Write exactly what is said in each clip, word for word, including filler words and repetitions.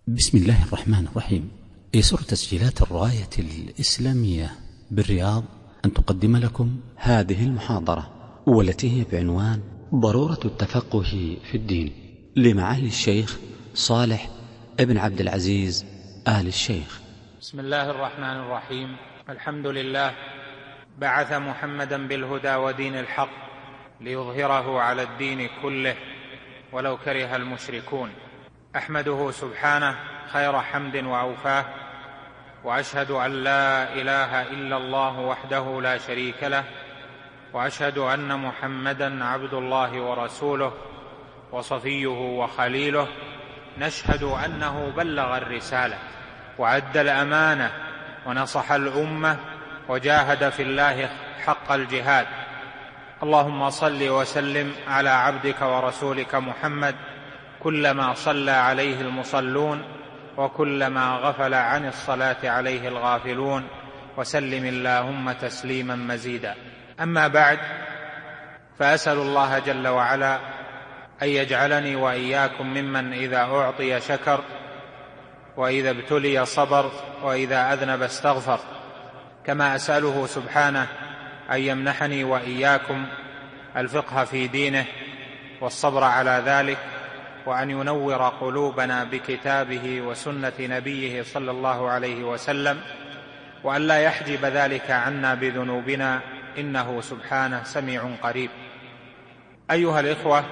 بسم الله الرحمن الرحيم. يسر تسجيلات الراية الإسلامية بالرياض أن تقدم لكم هذه المحاضرة، والتي هي بعنوان ضرورة التفقه في الدين، لمعالي الشيخ صالح ابن عبد العزيز آل الشيخ. بسم الله الرحمن الرحيم. الحمد لله بعث محمدا بالهدى ودين الحق ليظهره على الدين كله ولو كره المشركون. أحمده سبحانه خير حمد وأوفاه، وأشهد أن لا إله إلا الله وحده لا شريك له، وأشهد أن محمدا عبد الله ورسوله وصفيه وخليله. نشهد أنه بلغ الرسالة وأدى الأمانة ونصح الأمة وجاهد في الله حق الجهاد. اللهم صل وسلم على عبدك ورسولك محمد كلما صلى عليه المصلون وكلما غفل عن الصلاة عليه الغافلون، وسلم اللهم تسليما مزيدا. أما بعد، فأسأل الله جل وعلا أن يجعلني وإياكم ممن إذا أعطي شكر، وإذا ابتلي صبر، وإذا أذنب استغفر، كما أسأله سبحانه أن يمنحني وإياكم الفقه في دينه والصبر على ذلك، وأن ينور قلوبنا بكتابه وسنة نبيه صلى الله عليه وسلم، وأن لا يحجب ذلك عنا بذنوبنا، إنه سبحانه سميع قريب. أيها الإخوة،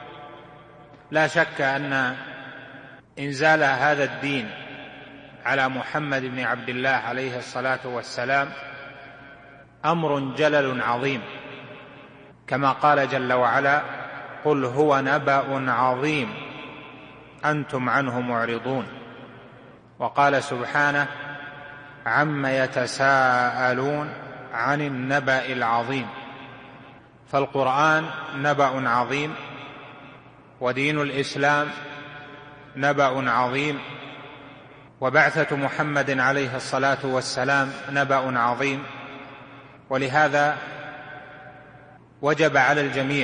لا شك أن إنزال هذا الدين على محمد بن عبد الله عليه الصلاة والسلام أمر جلل عظيم، كما قال جل وعلا: قل هو نبأ عظيم أنتم عنه معرضون. وقال سبحانه: عم يتساءلون عن النبأ العظيم. فالقرآن نبأ عظيم، ودين الإسلام نبأ عظيم، وبعثة محمد عليه الصلاة والسلام نبأ عظيم. ولهذا وجب على الجميع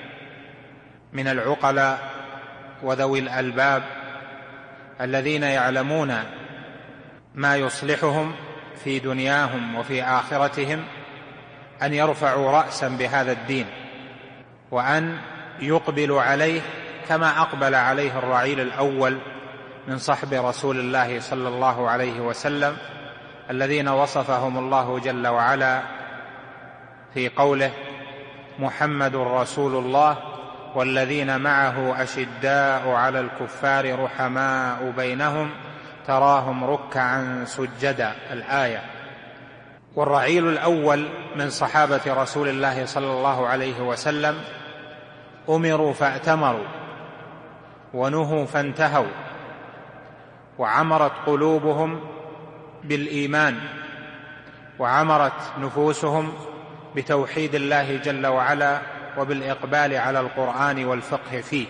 من العقلاء وذوي الألباب الذين يعلمون ما يصلحهم في دنياهم وفي آخرتهم أن يرفعوا رأسا بهذا الدين، وأن يقبلوا عليه كما أقبل عليه الرعيل الأول من صحب رسول الله صلى الله عليه وسلم، الذين وصفهم الله جل وعلا في قوله: محمد رسول الله والذين معه أشداء على الكفار رحماء بينهم تراهم ركعا سجدا، الآية. والرعيل الأول من صحابة رسول الله صلى الله عليه وسلم أمروا فأتمروا، ونهوا فانتهوا، وعمرت قلوبهم بالإيمان، وعمرت نفوسهم بتوحيد الله جل وعلا وبالإقبال على القرآن والفقه فيه.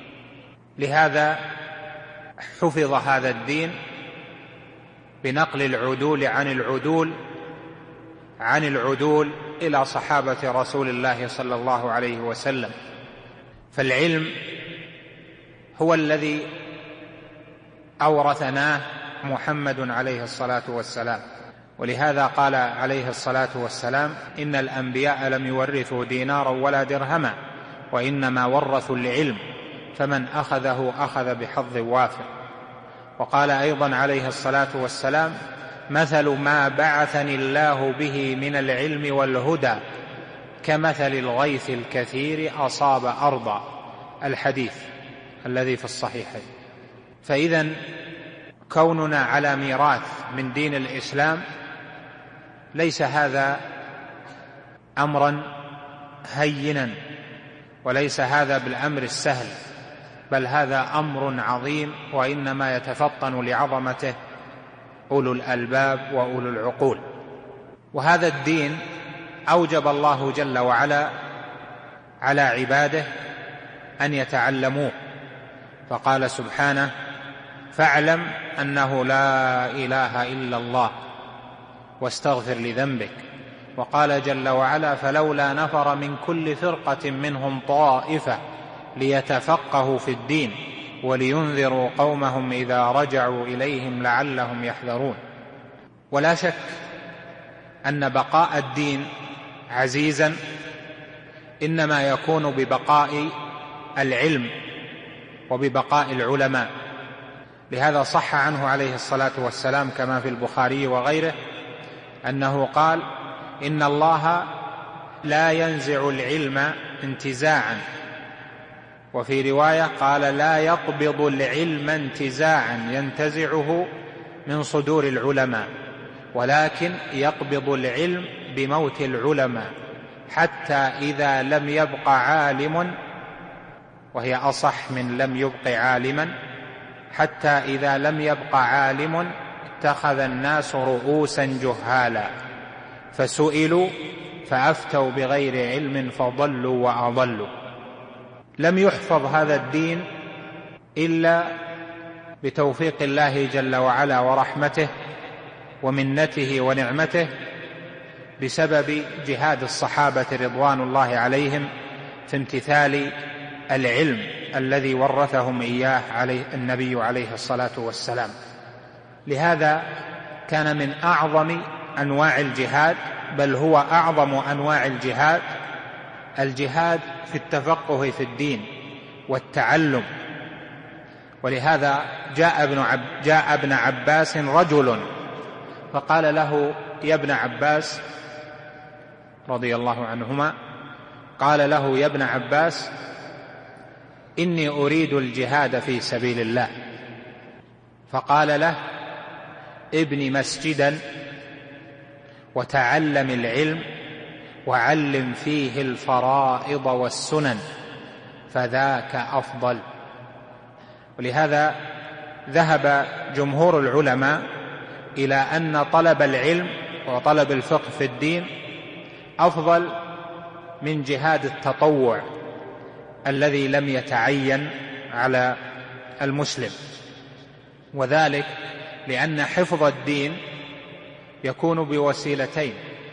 لهذا حفظ هذا الدين بنقل العدول عن العدول عن العدول إلى صحابة رسول الله صلى الله عليه وسلم. فالعلم هو الذي أورثناه محمد عليه الصلاة والسلام، ولهذا قال عليه الصلاة والسلام: إن الأنبياء لم يورثوا دينارا ولا درهما، وإنما ورثوا العلم، فمن أخذه أخذ بحظ وافر. وقال أيضا عليه الصلاة والسلام: مثل ما بعثني الله به من العلم والهدى كمثل الغيث الكثير أصاب أرضا، الحديث الذي في الصحيحين. فإذن كوننا على ميراث من دين الإسلام ليس هذا أمرا هينا، وليس هذا بالأمر السهل، بل هذا أمر عظيم، وإنما يتفطن لعظمته أولو الألباب وأولو العقول. وهذا الدين أوجب الله جل وعلا على عباده أن يتعلموه، فقال سبحانه: فاعلم أنه لا إله إلا الله واستغفر لذنبك. وقال جل وعلا: فلولا نفر من كل فرقة منهم طائفة ليتفقهوا في الدين ولينذروا قومهم إذا رجعوا إليهم لعلهم يحذرون. ولا شك أن بقاء الدين عزيزا إنما يكون ببقاء العلم وببقاء العلماء. لهذا صح عنه عليه الصلاة والسلام كما في البخاري وغيره أنه قال: إن الله لا ينزع العلم انتزاعا، وفي رواية قال: لا يقبض العلم انتزاعا ينتزعه من صدور العلماء، ولكن يقبض العلم بموت العلماء، حتى إذا لم يبق عالم، وهي أصح من لم يبق عالما، حتى إذا لم يبق عالم اتخذ الناس رؤوسا جهالا فسئلوا فأفتوا بغير علم فضلوا وأضلوا. لم يحفظ هذا الدين إلا بتوفيق الله جل وعلا ورحمته ومنته ونعمته، بسبب جهاد الصحابة رضوان الله عليهم في امتثال العلم الذي ورثهم إياه عليه النبي عليه الصلاة والسلام. لهذا كان من أعظم أنواع الجهاد، بل هو أعظم أنواع الجهاد، الجهاد في التفقه في الدين والتعلم. ولهذا جاء ابن, عب جاء ابن عباس رجل فقال له: يا ابن عباس، رضي الله عنهما، قال له: يا ابن عباس، إني أريد الجهاد في سبيل الله. فقال له: ابن مسجدا وتعلم العلم وعلم فيه الفرائض والسنن فذاك أفضل. ولهذا ذهب جمهور العلماء إلى أن طلب العلم وطلب الفقه في الدين أفضل من جهاد التطوع الذي لم يتعين على المسلم، وذلك لأن حفظ الدين يكون بوسيلتين: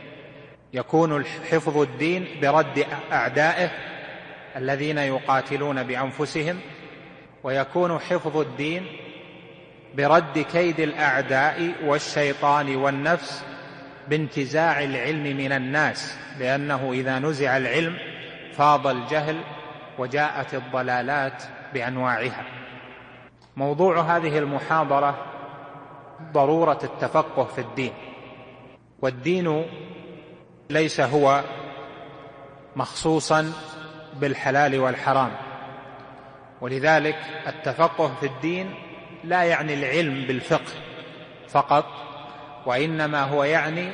يكون حفظ الدين برد أعدائه الذين يقاتلون بأنفسهم، ويكون حفظ الدين برد كيد الأعداء والشيطان والنفس بانتزاع العلم من الناس، لأنه إذا نزع العلم فاض الجهل وجاءت الضلالات بأنواعها. موضوع هذه المحاضرة ضرورة التفقه في الدين، والدين ليس هو مخصوصا بالحلال والحرام، ولذلك التفقه في الدين لا يعني العلم بالفقه فقط، وإنما هو يعني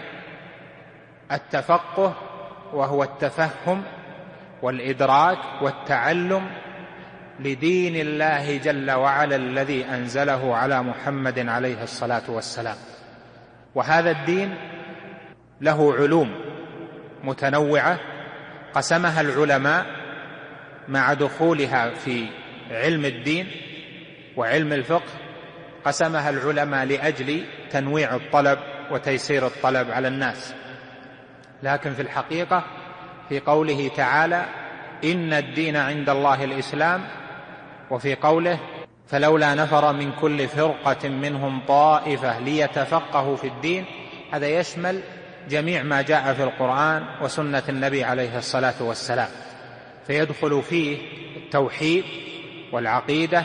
التفقه وهو التفهم والإدراك والتعلم لدين الله جل وعلا الذي أنزله على محمد عليه الصلاة والسلام. وهذا الدين له علوم متنوعة قسمها العلماء مع دخولها في علم الدين وعلم الفقه، قسمها العلماء لأجل تنويع الطلب وتيسير الطلب على الناس. لكن في الحقيقة في قوله تعالى: إن الدين عند الله الإسلام، وفي قوله: فلولا نفر من كل فرقة منهم طائفة ليتفقهوا في الدين، هذا يشمل جميع ما جاء في القرآن وسنة النبي عليه الصلاة والسلام، فيدخل فيه التوحيد والعقيدة،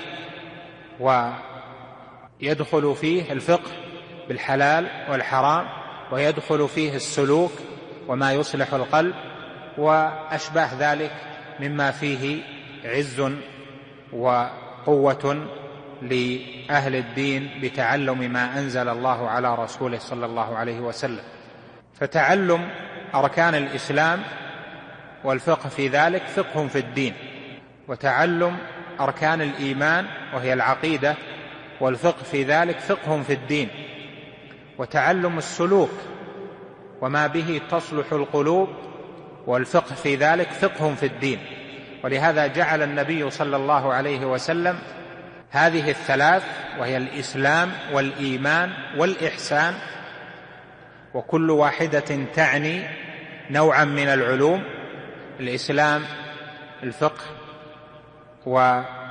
ويدخل فيه الفقه بالحلال والحرام، ويدخل فيه السلوك وما يصلح القلب وأشباه ذلك مما فيه عز وقوة لأهل الدين بتعلم ما أنزل الله على رسوله صلى الله عليه وسلم. فتعلم أركان الإسلام والفقه في ذلك فقه في الدين، وتعلم أركان الإيمان وهي العقيدة والفقه في ذلك فقه في الدين، وتعلم السلوك وما به تصلح القلوب والفقه في ذلك فقه في الدين. ولهذا جعل النبي صلى الله عليه وسلم هذه الثلاث، وهي الإسلام والإيمان والإحسان، وكل واحدة تعني نوعا من العلوم: الإسلام الفقه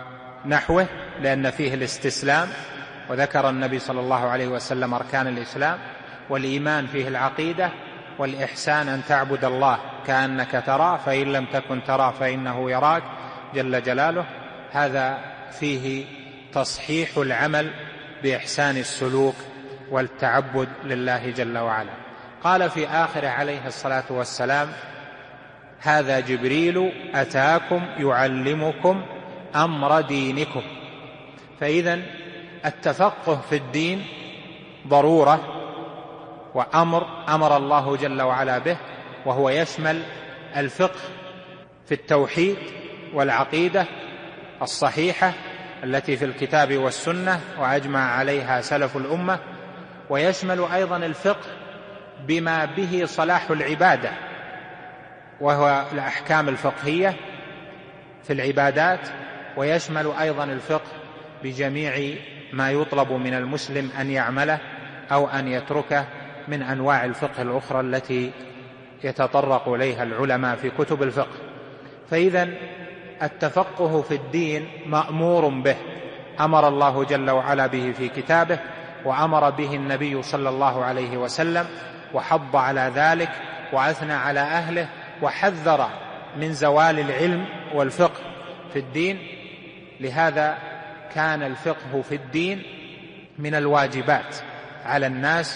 ونحوه، لأن فيه الاستسلام، وذكر النبي صلى الله عليه وسلم أركان الإسلام. والإيمان فيه العقيدة، والإحسان أن تعبد الله كأنك تراه فإن لم تكن تراه فإنه يراك جل جلاله. هذا فيه تصحيح العمل بإحسان السلوك والتعبد لله جل وعلا. قال في آخره عليه الصلاة والسلام: هذا جبريل أتاكم يعلمكم أمر دينكم. فإذا التفقه في الدين ضرورة وأمر أمر الله جل وعلا به، وهو يشمل الفقه في التوحيد والعقيدة الصحيحة التي في الكتاب والسنة وأجمع عليها سلف الأمة، ويشمل أيضا الفقه بما به صلاح العبادة، وهو الأحكام الفقهية في العبادات، ويشمل أيضا الفقه بجميع ما يطلب من المسلم أن يعمله أو أن يتركه من أنواع الفقه الأخرى التي يتطرق إليها العلماء في كتب الفقه. فإذا التفقه في الدين مأمور به، أمر الله جل وعلا به في كتابه، وأمر به النبي صلى الله عليه وسلم، وحض على ذلك وأثنى على أهله، وحذر من زوال العلم والفقه في الدين. لهذا كان الفقه في الدين من الواجبات على الناس،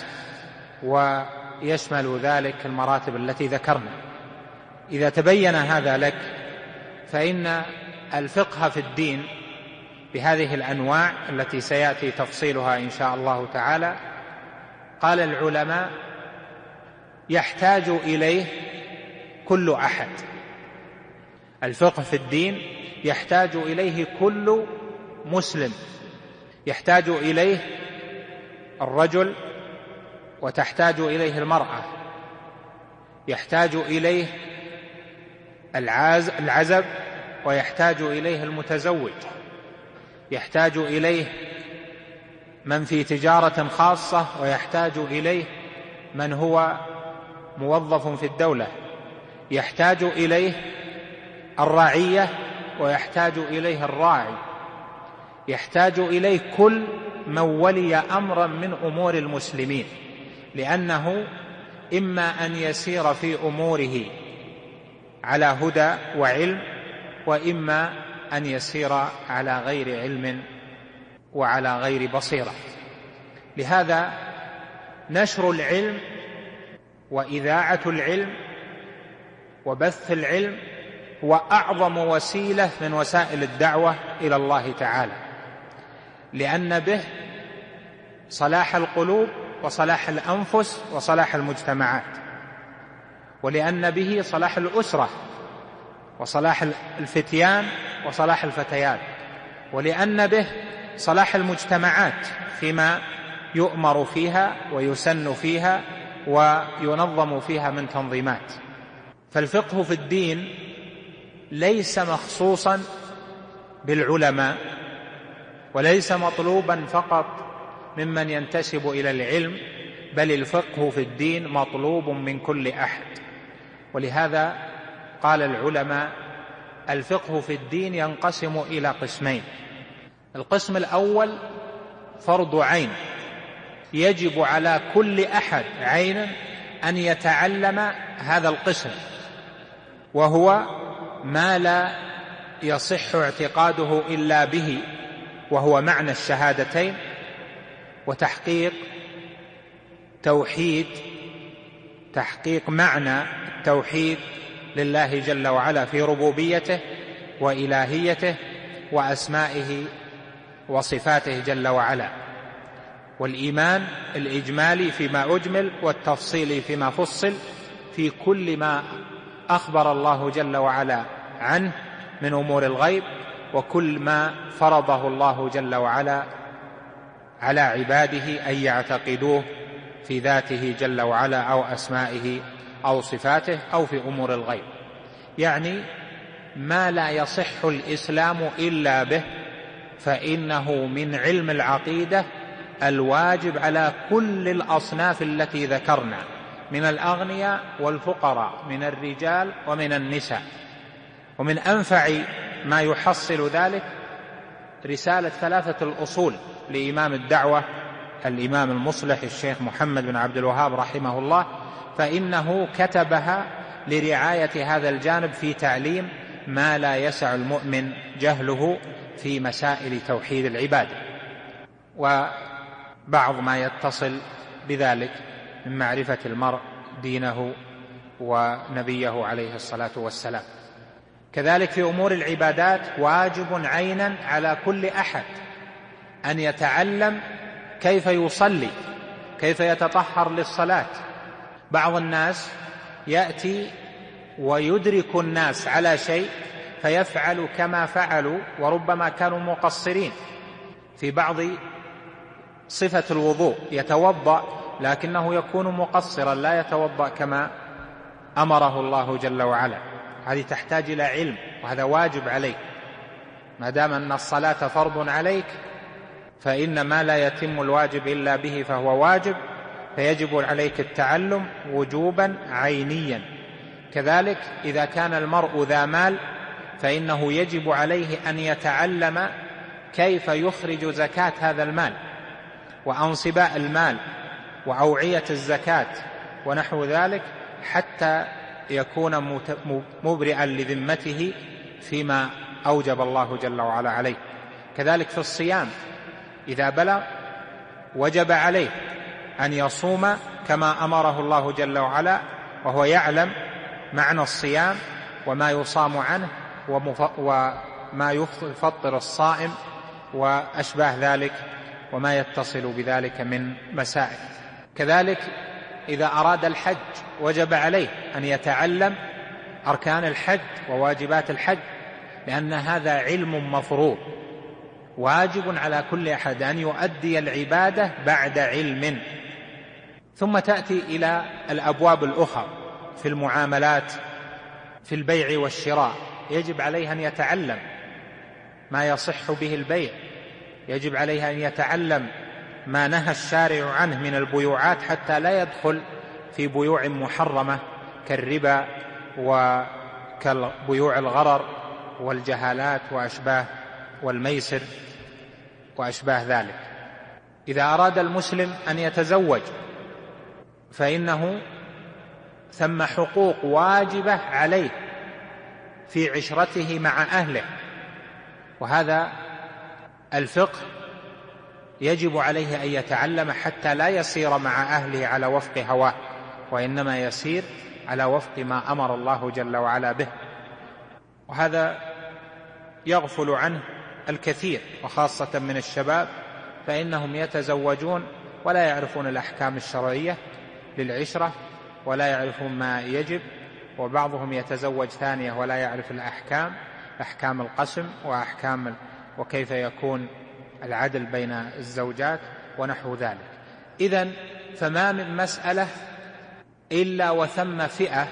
ويشمل ذلك المراتب التي ذكرنا. إذا تبين هذا لك فإن الفقه في الدين بهذه الأنواع التي سيأتي تفصيلها إن شاء الله تعالى، قال العلماء يحتاج إليه كل أحد. الفقه في الدين يحتاج إليه كل مسلم، يحتاج إليه الرجل وتحتاج إليه المرأة، يحتاج إليه العزب ويحتاج إليه المتزوج، يحتاج إليه من في تجارة خاصة، ويحتاج إليه من هو موظف في الدولة، يحتاج إليه الرعية ويحتاج إليه الراعي، يحتاج إليه كل من ولي أمرا من أمور المسلمين، لأنه إما أن يسير في أموره على هدى وعلم، وإما أن يسير على غير علم وعلى غير بصيرة. لهذا نشر العلم وإذاعة العلم وبث العلم هو أعظم وسيلة من وسائل الدعوة إلى الله تعالى، لأن به صلاح القلوب وصلاح الأنفس وصلاح المجتمعات، ولأن به صلاح الأسرة وصلاح الفتيان وصلاح الفتيات، ولأن به صلاح المجتمعات فيما يؤمر فيها ويسن فيها وينظم فيها من تنظيمات. فالفقه في الدين ليس مخصوصا بالعلماء، وليس مطلوبا فقط ممن ينتسب إلى العلم، بل الفقه في الدين مطلوب من كل أحد. ولهذا قال العلماء الفقه في الدين ينقسم إلى قسمين. القسم الأول فرض عين، يجب على كل أحد عينا أن يتعلم هذا القسم، وهو ما لا يصح اعتقاده إلا به، وهو معنى الشهادتين وتحقيق توحيد تحقيق معنى التوحيد لله جل وعلا في ربوبيته وإلهيته وأسمائه وصفاته جل وعلا، والإيمان الإجمالي فيما أجمل والتفصيل فيما فصل في كل ما أخبر الله جل وعلا عنه من أمور الغيب، وكل ما فرضه الله جل وعلا على عباده أن يعتقدوه في ذاته جل وعلا أو أسمائه أو صفاته أو في أمور الغيب. يعني ما لا يصح الإسلام إلا به، فإنه من علم العقيدة الواجب على كل الأصناف التي ذكرنا من الأغنياء والفقراء، من الرجال ومن النساء. ومن أنفع ما يحصل ذلك رسالة ثلاثة الأصول لإمام الدعوة الإمام المصلح الشيخ محمد بن عبد الوهاب رحمه الله، فإنه كتبها لرعاية هذا الجانب في تعليم ما لا يسع المؤمن جهله في مسائل توحيد العبادة وبعض ما يتصل بذلك من معرفة المرء دينه ونبيه عليه الصلاة والسلام. كذلك في أمور العبادات واجب عينا على كل أحد أن يتعلم كيف يصلي، كيف يتطهر للصلاة. بعض الناس يأتي ويدرك الناس على شيء فيفعل كما فعلوا، وربما كانوا مقصرين في بعض صفة الوضوء، يتوضأ لكنه يكون مقصرا لا يتوضأ كما أمره الله جل وعلا. هذه تحتاج إلى علم، وهذا واجب عليك. ما دام أن الصلاة فرض عليك فإن ما لا يتم الواجب إلا به فهو واجب، فيجب عليك التعلم وجوبا عينيا. كذلك إذا كان المرء ذا مال فإنه يجب عليه أن يتعلم كيف يخرج زكاة هذا المال وأنصباء المال وأوعية الزكاة ونحو ذلك، حتى يكون مبرئا لذمته فيما أوجب الله جل وعلا عليه. كذلك في الصيام إذا بلغ وجب عليه أن يصوم كما أمره الله جل وعلا، وهو يعلم معنى الصيام وما يصام عنه وما يفطر الصائم وأشباه ذلك وما يتصل بذلك من مسائل. كذلك إذا أراد الحج وجب عليه أن يتعلم أركان الحج وواجبات الحج، لأن هذا علم مفروض واجب على كل أحد أن يؤدي العبادة بعد علم. ثم تأتي إلى الأبواب الأخرى في المعاملات، في البيع والشراء، يجب عليه أن يتعلم ما يصح به البيع، يجب عليه أن يتعلم ما نهى الشارع عنه من البيوعات حتى لا يدخل في بيوع محرمة كالربا وكالبيوع الغرر والجهالات وأشباه والميسر وأشباه ذلك. إذا أراد المسلم أن يتزوج فإنه ثم حقوق واجبة عليه في عشرته مع أهله، وهذا الفقه يجب عليه أن يتعلم حتى لا يسير مع أهله على وفق هواه، وإنما يسير على وفق ما أمر الله جل وعلا به. وهذا يغفل عنه الكثير، وخاصة من الشباب، فإنهم يتزوجون ولا يعرفون الأحكام الشرعية للعشرة ولا يعرفون ما يجب، وبعضهم يتزوج ثانية ولا يعرف الأحكام، أحكام القسم وأحكام وكيف يكون العدل بين الزوجات ونحو ذلك. إذن فما من مسألة إلا وثم فئة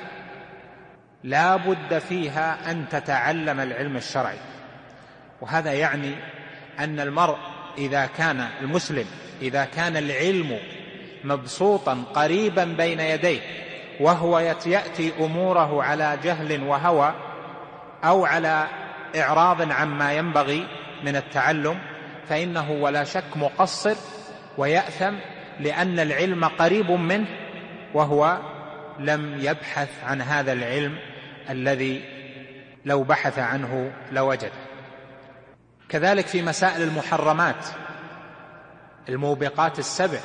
لا بد فيها أن تتعلم العلم الشرعي. وهذا يعني أن المرء إذا كان المسلم إذا كان العلم مبسوطا قريبا بين يديه وهو يأتي أموره على جهل وهوى أو على إعراض عما ينبغي من التعلم، فإنه ولا شك مقصر ويأثم، لأن العلم قريب منه وهو لم يبحث عن هذا العلم الذي لو بحث عنه لوجده. كذلك في مسائل المحرمات الموبقات السبع،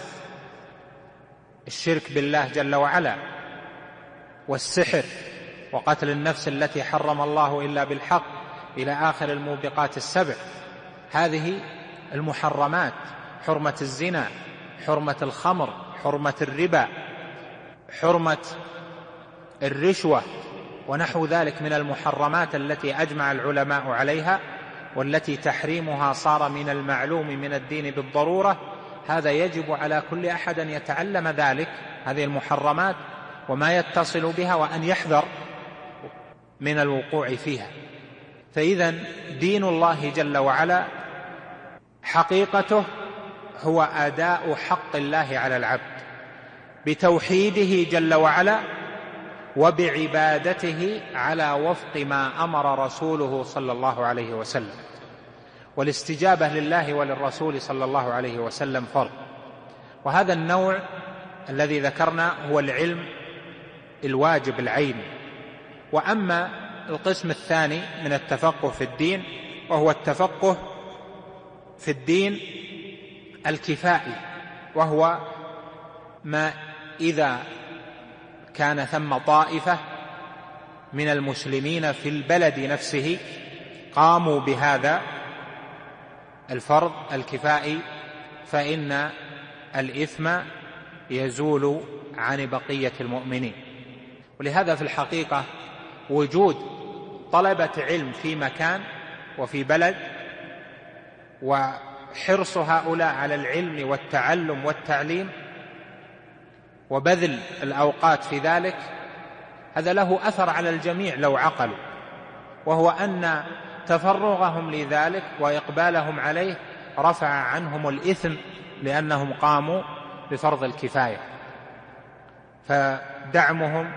الشرك بالله جل وعلا والسحر وقتل النفس التي حرم الله إلا بالحق إلى آخر الموبقات السبع، هذه المحرمات، حرمة الزنا، حرمة الخمر، حرمة الربا، حرمة الرشوة ونحو ذلك من المحرمات التي أجمع العلماء عليها، والتي تحريمها صار من المعلوم من الدين بالضرورة. هذا يجب على كل أحد أن يتعلم ذلك، هذه المحرمات وما يتصل بها، وأن يحذر من الوقوع فيها. فإذا دين الله جل وعلا حقيقته هو أداء حق الله على العبد بتوحيده جل وعلا وبعبادته على وفق ما أمر رسوله صلى الله عليه وسلم. والاستجابة لله وللرسول صلى الله عليه وسلم فرض. وهذا النوع الذي ذكرنا هو العلم الواجب العيني. وأما القسم الثاني من التفقه في الدين وهو التفقه في الدين الكفائي، وهو ما إذا كان ثم طائفة من المسلمين في البلد نفسه قاموا بهذا الفرض الكفائي فإن الإثم يزول عن بقية المؤمنين. ولهذا في الحقيقة وجود طلبة علم في مكان وفي بلد وحرص هؤلاء على العلم والتعلم والتعليم وبذل الأوقات في ذلك، هذا له أثر على الجميع لو عقلوا، وهو أن تفرغهم لذلك وإقبالهم عليه رفع عنهم الإثم لأنهم قاموا بفرض الكفاية. فدعمهم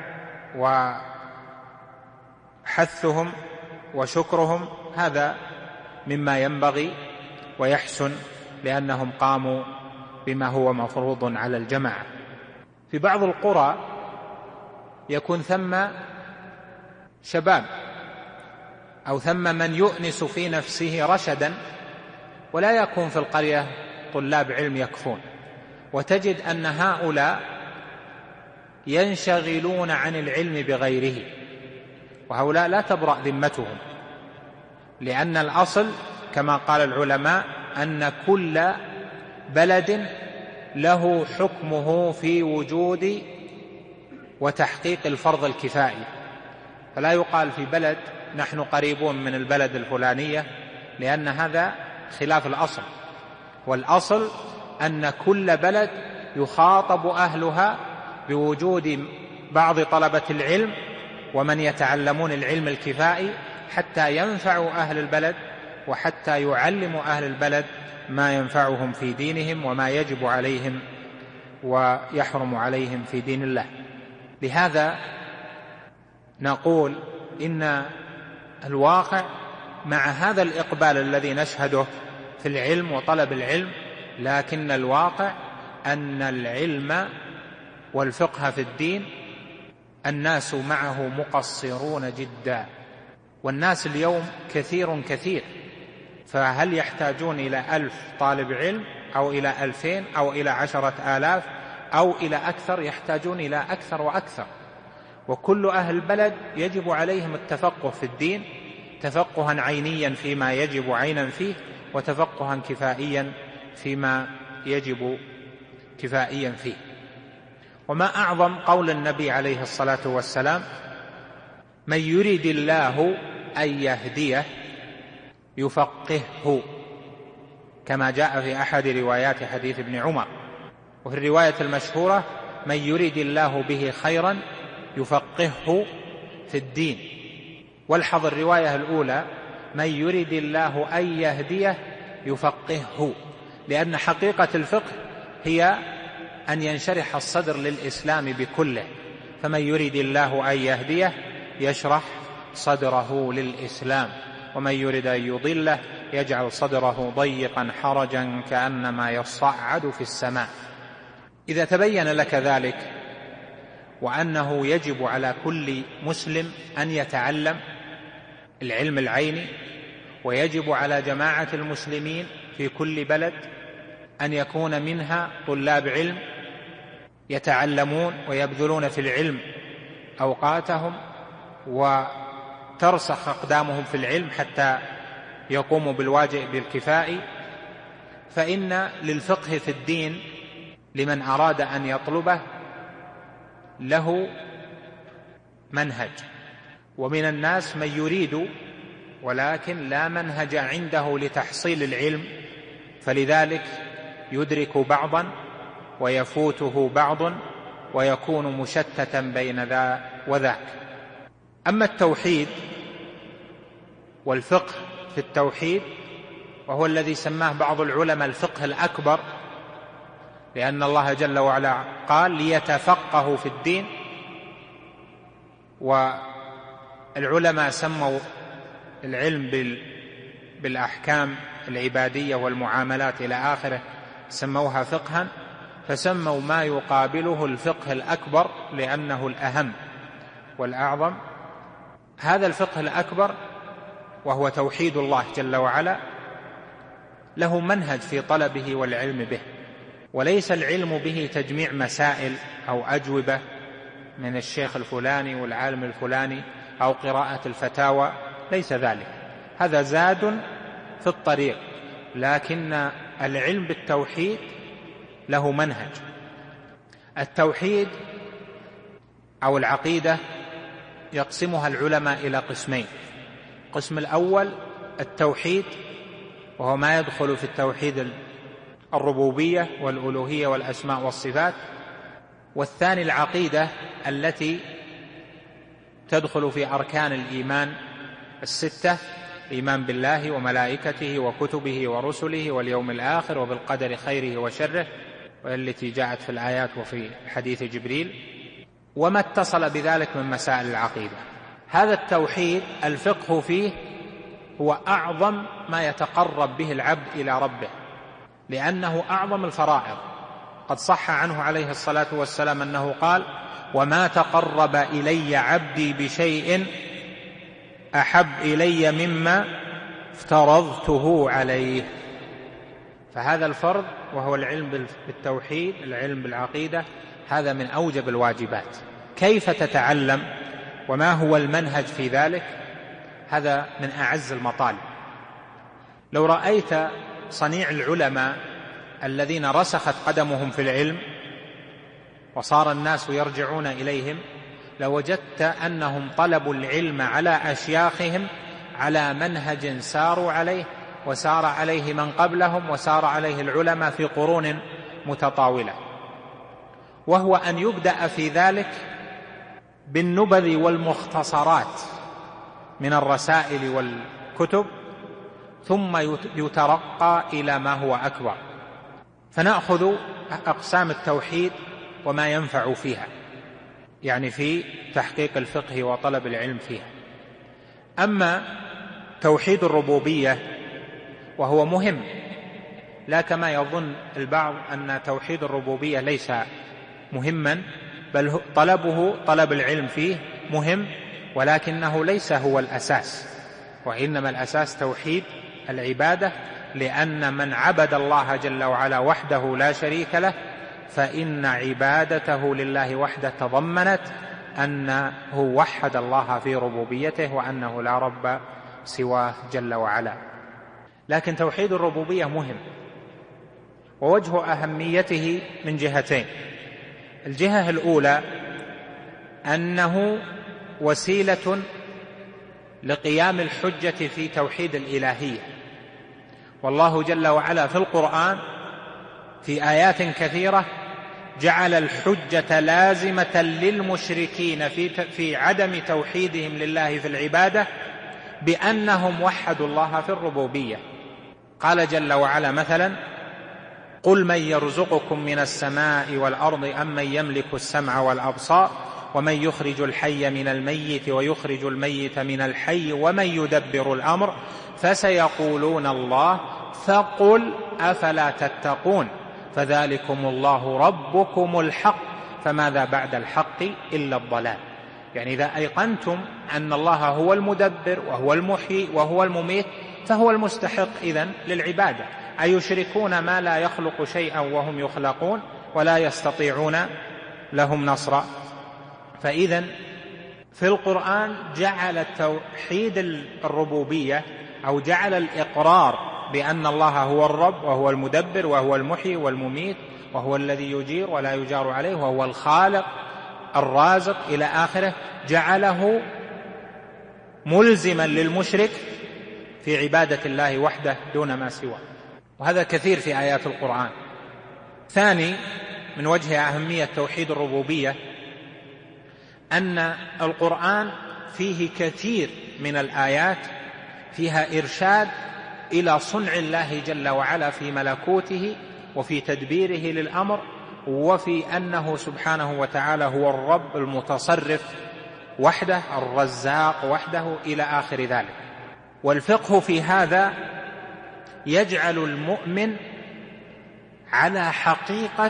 وحثهم وشكرهم هذا مما ينبغي ويحسن، لأنهم قاموا بما هو مفروض على الجماعة. في بعض القرى يكون ثم شباب أو ثم من يؤنس في نفسه رشدا، ولا يكون في القرية طلاب علم يكفون، وتجد أن هؤلاء ينشغلون عن العلم بغيره، وهؤلاء لا تبرأ ذمتهم، لأن الأصل كما قال العلماء أن كل بلد له حكمه في وجود وتحقيق الفرض الكفائي. فلا يقال في بلد نحن قريبون من البلد الفلانية، لأن هذا خلاف الأصل. والأصل أن كل بلد يخاطب أهلها بوجود بعض طلبة العلم ومن يتعلمون العلم الكفائي حتى ينفعوا أهل البلد، وحتى يعلموا أهل البلد ما ينفعهم في دينهم وما يجب عليهم ويحرم عليهم في دين الله. لهذا نقول إن الواقع مع هذا الإقبال الذي نشهده في العلم وطلب العلم، لكن الواقع أن العلم والفقه في الدين الناس معه مقصرون جدا، والناس اليوم كثير كثير، فهل يحتاجون إلى ألف طالب علم أو إلى ألفين أو إلى عشرة آلاف أو إلى أكثر؟ يحتاجون إلى أكثر وأكثر. وكل أهل البلد يجب عليهم التفقه في الدين، تفقها عينيا فيما يجب عينا فيه، وتفقها كفائيا فيما يجب كفائيا فيه. وما أعظم قول النبي عليه الصلاة والسلام: من يريد الله أن يهديه يفقهه، كما جاء في أحد روايات حديث ابن عمر. وفي الرواية المشهورة: من يريد الله به خيرا يفقهه في الدين. والحظ الرواية الأولى: من يريد الله أن يهديه يفقهه، لأن حقيقة الفقه هي أن ينشرح الصدر للإسلام بكله، فمن يريد الله أن يهديه يشرح صدره للإسلام، ومن يريد أن يضله يجعل صدره ضيقا حرجا كأنما يصعد في السماء. إذا تبين لك ذلك، وأنه يجب على كل مسلم أن يتعلم العلم العيني، ويجب على جماعة المسلمين في كل بلد أن يكون منها طلاب علم يتعلمون ويبذلون في العلم أوقاتهم وترسخ أقدامهم في العلم حتى يقوموا بالواجب بالكفائي، فإن للفقه في الدين لمن أراد أن يطلبه له منهج. ومن الناس من يريد ولكن لا منهج عنده لتحصيل العلم، فلذلك يدرك بعضا ويفوته بعض ويكون مشتتا بين ذا وذاك. أما التوحيد والفقه في التوحيد، وهو الذي سماه بعض العلماء الفقه الأكبر، لأن الله جل وعلا قال: ليتفقهوا في الدين. والعلماء سموا العلم بالأحكام العبادية والمعاملات إلى آخره سموها فقها، فسموا ما يقابله الفقه الأكبر لأنه الأهم والأعظم. هذا الفقه الأكبر وهو توحيد الله جل وعلا له منهج في طلبه والعلم به، وليس العلم به تجميع مسائل أو أجوبة من الشيخ الفلاني والعالم الفلاني أو قراءة الفتاوى، ليس ذلك، هذا زاد في الطريق، لكن العلم بالتوحيد له منهج. التوحيد أو العقيدة يقسمها العلماء إلى قسمين: القسم الأول التوحيد، وهو ما يدخل في التوحيد الربوبية والألوهية والأسماء والصفات، والثاني العقيدة التي تدخل في أركان الإيمان الستة: الإيمان بالله وملائكته وكتبه ورسله واليوم الآخر وبالقدر خيره وشره، والتي جاءت في الآيات وفي حديث جبريل، وما اتصل بذلك من مسائل العقيدة. هذا التوحيد الفقه فيه هو أعظم ما يتقرب به العبد إلى ربه، لأنه أعظم الفرائض. قد صح عنه عليه الصلاة والسلام أنه قال: وما تقرب إلي عبدي بشيء أحب إلي مما افترضته عليه. فهذا الفرض وهو العلم بالتوحيد، العلم بالعقيدة، هذا من أوجب الواجبات. كيف تتعلم وما هو المنهج في ذلك؟ هذا من أعز المطالب. لو رأيت صنيع العلماء الذين رسخت قدمهم في العلم وصار الناس يرجعون إليهم، لوجدت أنهم طلبوا العلم على أشياخهم على منهج ساروا عليه وسار عليه من قبلهم وسار عليه العلماء في قرون متطاولة، وهو أن يبدأ في ذلك بالنبذ والمختصرات من الرسائل والكتب، ثم يترقى إلى ما هو أكبر. فنأخذ أقسام التوحيد وما ينفع فيها، يعني في تحقيق الفقه وطلب العلم فيها. أما توحيد الربوبية وهو مهم، لا كما يظن البعض أن توحيد الربوبية ليس مهما، بل طلبه طلب العلم فيه مهم، ولكنه ليس هو الأساس، وإنما الأساس توحيد العبادة، لأن من عبد الله جل وعلا وحده لا شريك له فإن عبادته لله وحده تضمنت أنه وحد الله في ربوبيته وأنه لا رب سواه جل وعلا. لكن توحيد الربوبية مهم، ووجه أهميته من جهتين: الجهة الأولى أنه وسيلة لقيام الحجة في توحيد الإلهية، والله جل وعلا في القرآن في آيات كثيرة جعل الحجة لازمة للمشركين في في عدم توحيدهم لله في العبادة بأنهم وحدوا الله في الربوبية. قال جل وعلا مثلا: قل من يرزقكم من السماء والأرض أم من يملك السمع والأبصار ومن يخرج الحي من الميت ويخرج الميت من الحي ومن يدبر الأمر فسيقولون الله فقل أفلا تتقون فذلكم الله ربكم الحق فماذا بعد الحق إلا الضلال. يعني إذا أيقنتم أن الله هو المدبر وهو المحيي وهو المميت فهو المستحق إذن للعبادة. أيشركون ما لا يخلق شيئا وهم يخلقون ولا يستطيعون لهم نصرا. فإذن في القرآن جعل توحيد الربوبية أو جعل الإقرار بأن الله هو الرب وهو المدبر وهو المحيي والمميت وهو الذي يجير ولا يجار عليه وهو الخالق الرازق إلى آخره، جعله ملزما للمشرك في عبادة الله وحده دون ما سواه، وهذا كثير في آيات القرآن. ثاني من وجه أهمية توحيد الربوبية أن القرآن فيه كثير من الآيات فيها إرشاد إلى صنع الله جل وعلا في ملكوته وفي تدبيره للأمر، وفي أنه سبحانه وتعالى هو الرب المتصرف وحده الرزاق وحده إلى آخر ذلك. والفقه في هذا يجعل المؤمن على حقيقة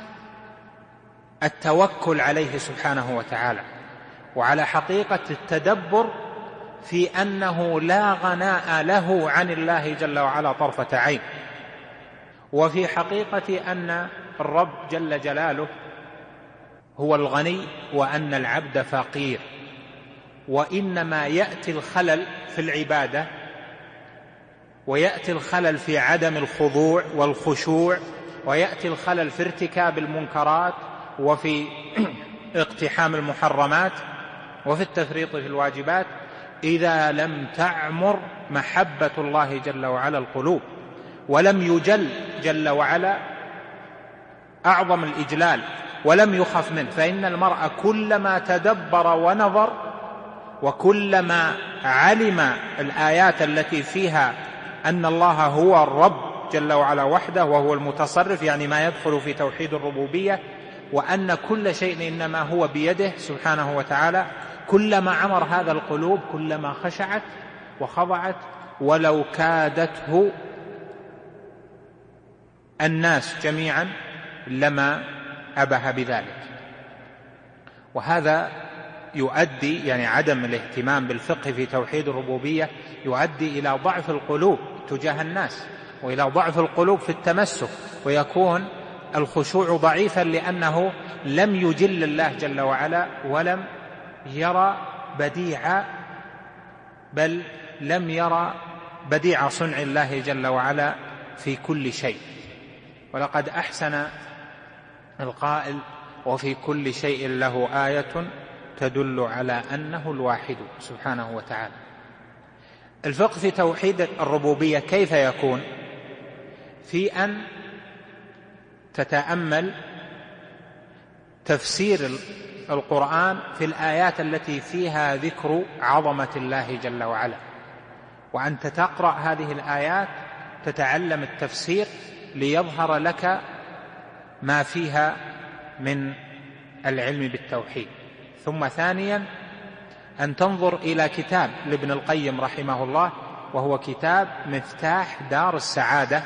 التوكل عليه سبحانه وتعالى، وعلى حقيقة التدبر في أنه لا غناء له عن الله جل وعلا طرفة عين، وفي حقيقة أن الرب جل جلاله هو الغني وأن العبد فقير. وإنما يأتي الخلل في العبادة، ويأتي الخلل في عدم الخضوع والخشوع، ويأتي الخلل في ارتكاب المنكرات وفي اقتحام المحرمات وفي التفريط في الواجبات، إذا لم تعمر محبة الله جل وعلا القلوب، ولم يجل جل وعلا أعظم الإجلال، ولم يخف منه. فإن المرء كلما تدبر ونظر، وكلما علم الآيات التي فيها أن الله هو الرب جل وعلا وحده وهو المتصرف، يعني ما يدخل في توحيد الربوبية، وأن كل شيء إنما هو بيده سبحانه وتعالى، كلما عمر هذا القلوب كلما خشعت وخضعت، ولو كادته الناس جميعا لما أبه بذلك. وهذا يؤدي، يعني عدم الاهتمام بالفقه في توحيد الربوبية يؤدي إلى ضعف القلوب تجاه الناس، وإلى ضعف القلوب في التمسك، ويكون الخشوع ضعيفا لأنه لم يجل الله جل وعلا، ولم يرى بديع بل لم يرى بديع صنع الله جل وعلا في كل شيء. ولقد أحسن القائل: وفي كل شيء له آية تدل على أنه الواحد سبحانه وتعالى. الفقه في توحيد الربوبية كيف يكون؟ في أن تتأمل تفسير القرآن في الآيات التي فيها ذكر عظمة الله جل وعلا، وأنت تقرأ هذه الآيات تتعلم التفسير ليظهر لك ما فيها من العلم بالتوحيد. ثم ثانيا أن تنظر إلى كتاب لابن القيم رحمه الله، وهو كتاب مفتاح دار السعادة،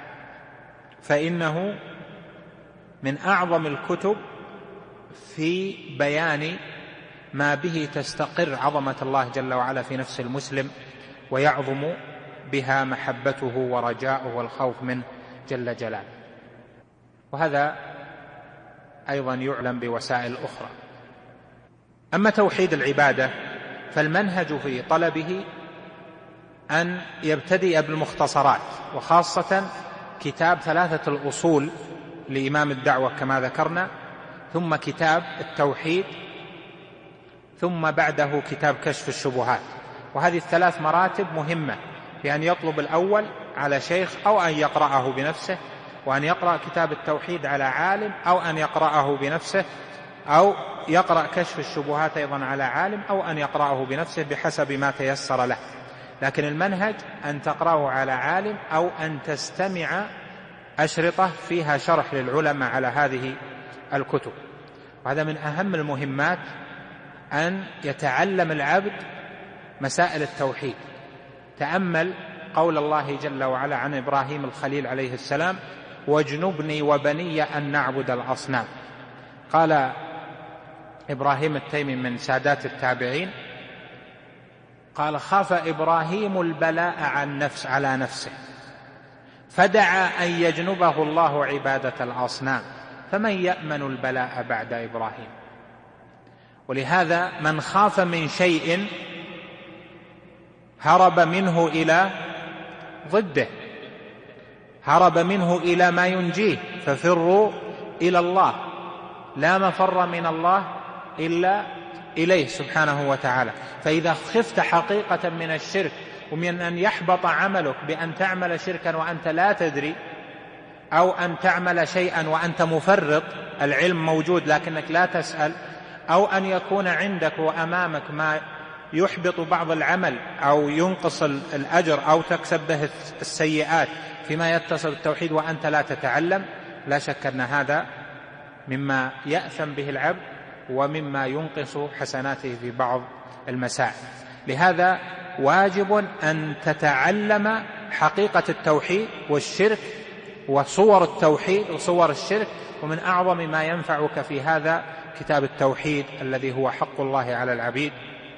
فإنه من أعظم الكتب في بيان ما به تستقر عظمة الله جل وعلا في نفس المسلم، ويعظم بها محبته ورجاؤه والخوف منه جل جلاله. وهذا أيضا يعلم بوسائل أخرى. أما توحيد العبادة فالمنهج في طلبه أن يبتدئ بالمختصرات، وخاصة كتاب ثلاثة الأصول لإمام الدعوة كما ذكرنا، ثم كتاب التوحيد، ثم بعده كتاب كشف الشبهات. وهذه الثلاث مراتب مهمة، بأن يطلب الأول على شيخ أو أن يقرأه بنفسه، وأن يقرأ كتاب التوحيد على عالم أو أن يقرأه بنفسه، أو يقرأ كشف الشبهات أيضا على عالم، أو أن يقرأه بنفسه بحسب ما تيسر له. لكن المنهج أن تقرأه على عالم أو أن تستمع أشرطة فيها شرح للعلماء على هذه الكتب. وهذا من أهم المهمات، أن يتعلم العبد مسائل التوحيد. تأمل قول الله جل وعلا عن إبراهيم الخليل عليه السلام: واجنبني وبني أن نعبد الأصنام. قال إبراهيم التيمي من سادات التابعين، قال: خاف إبراهيم البلاء عن نفس على نفسه فدعا أن يجنبه الله عبادة الأصنام، فمن يأمن البلاء بعد إبراهيم. ولهذا من خاف من شيء هرب منه إلى ضده، هرب منه إلى ما ينجيه، ففروا إلى الله، لا مفر من الله إلا إليه سبحانه وتعالى. فإذا خفت حقيقة من الشرك ومن أن يحبط عملك بأن تعمل شركا وأنت لا تدري، أو أن تعمل شيئا وأنت مفرط، العلم موجود لكنك لا تسأل، أو أن يكون عندك وأمامك ما يحبط بعض العمل أو ينقص الأجر أو تكسب به السيئات فيما يتصل بالتوحيد وأنت لا تتعلم، لا شك أن هذا مما يأثم به العبد ومما ينقص حسناته في بعض المسائل. لهذا واجب أن تتعلم حقيقة التوحيد والشرك وصور التوحيد وصور الشرك. ومن أعظم ما ينفعك في هذا كتاب التوحيد الذي هو حق الله على العبيد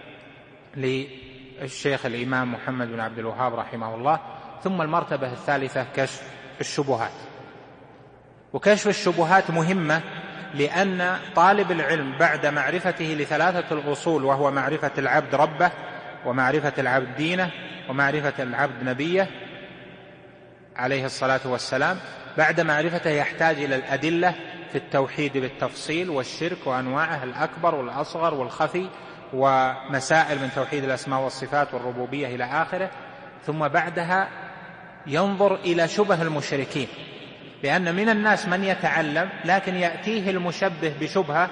للشيخ الإمام محمد بن عبد الوهاب رحمه الله. ثم المرتبة الثالثة كشف الشبهات. وكشف الشبهات مهمة، لأن طالب العلم بعد معرفته لثلاثة الأصول، وهو معرفة العبد ربه، ومعرفة العبد دينه، ومعرفة العبد نبيه عليه الصلاة والسلام، بعد معرفته يحتاج إلى الأدلة في التوحيد بالتفصيل، والشرك وأنواعه الأكبر والأصغر والخفي، ومسائل من توحيد الأسماء والصفات والربوبية إلى آخره. ثم بعدها ينظر إلى شبه المشركين، لأن من الناس من يتعلم لكن يأتيه المشبه بشبهة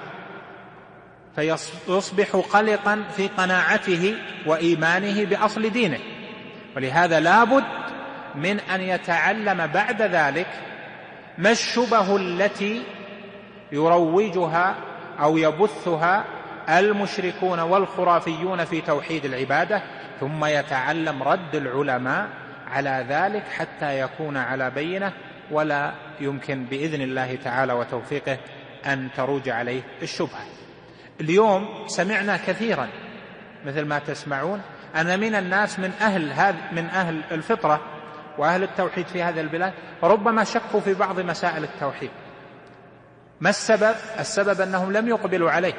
فيصبح قلقا في قناعته وإيمانه بأصل دينه. ولهذا لابد من أن يتعلم بعد ذلك ما الشبه التي يروجها أو يبثها المشركون والخرافيون في توحيد العبادة، ثم يتعلم رد العلماء على ذلك حتى يكون على بينة، ولا يمكن بإذن الله تعالى وتوفيقه أن تروج عليه الشبهة. اليوم سمعنا كثيرا مثل ما تسمعون أن من الناس من أهل هذا من أهل الفطرة وأهل التوحيد في هذا البلاد ربما شكوا في بعض مسائل التوحيد. ما السبب؟ السبب أنهم لم يقبلوا عليه،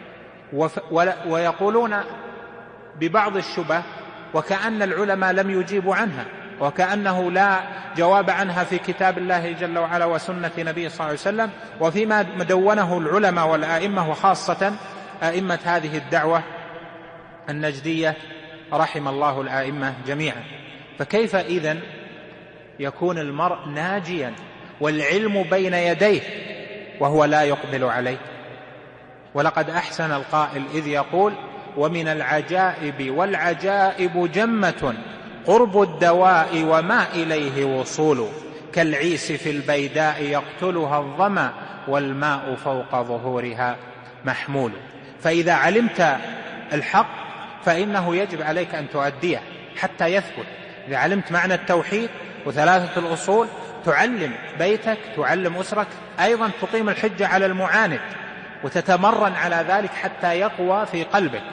ويقولون ببعض الشبه وكأن العلماء لم يجيبوا عنها، وكأنه لا جواب عنها في كتاب الله جل وعلا وسنة نبيه صلى الله عليه وسلم، وفيما مدونه العلماء والآئمة، وخاصة آئمة هذه الدعوة النجدية رحم الله الآئمة جميعا. فكيف إذن يكون المرء ناجيا والعلم بين يديه وهو لا يقبل عليه؟ ولقد أحسن القائل إذ يقول: ومن العجائب والعجائب جمة قرب الدواء وما إليه وصول، كالعيس في البيداء يقتلها الظما والماء فوق ظهورها محمول. فإذا علمت الحق فإنه يجب عليك أن تؤديه حتى يثبت. إذا علمت معنى التوحيد وثلاثة الأصول تعلم بيتك، تعلم أسرك، أيضا تقيم الحجة على المعاند وتتمرن على ذلك حتى يقوى في قلبك.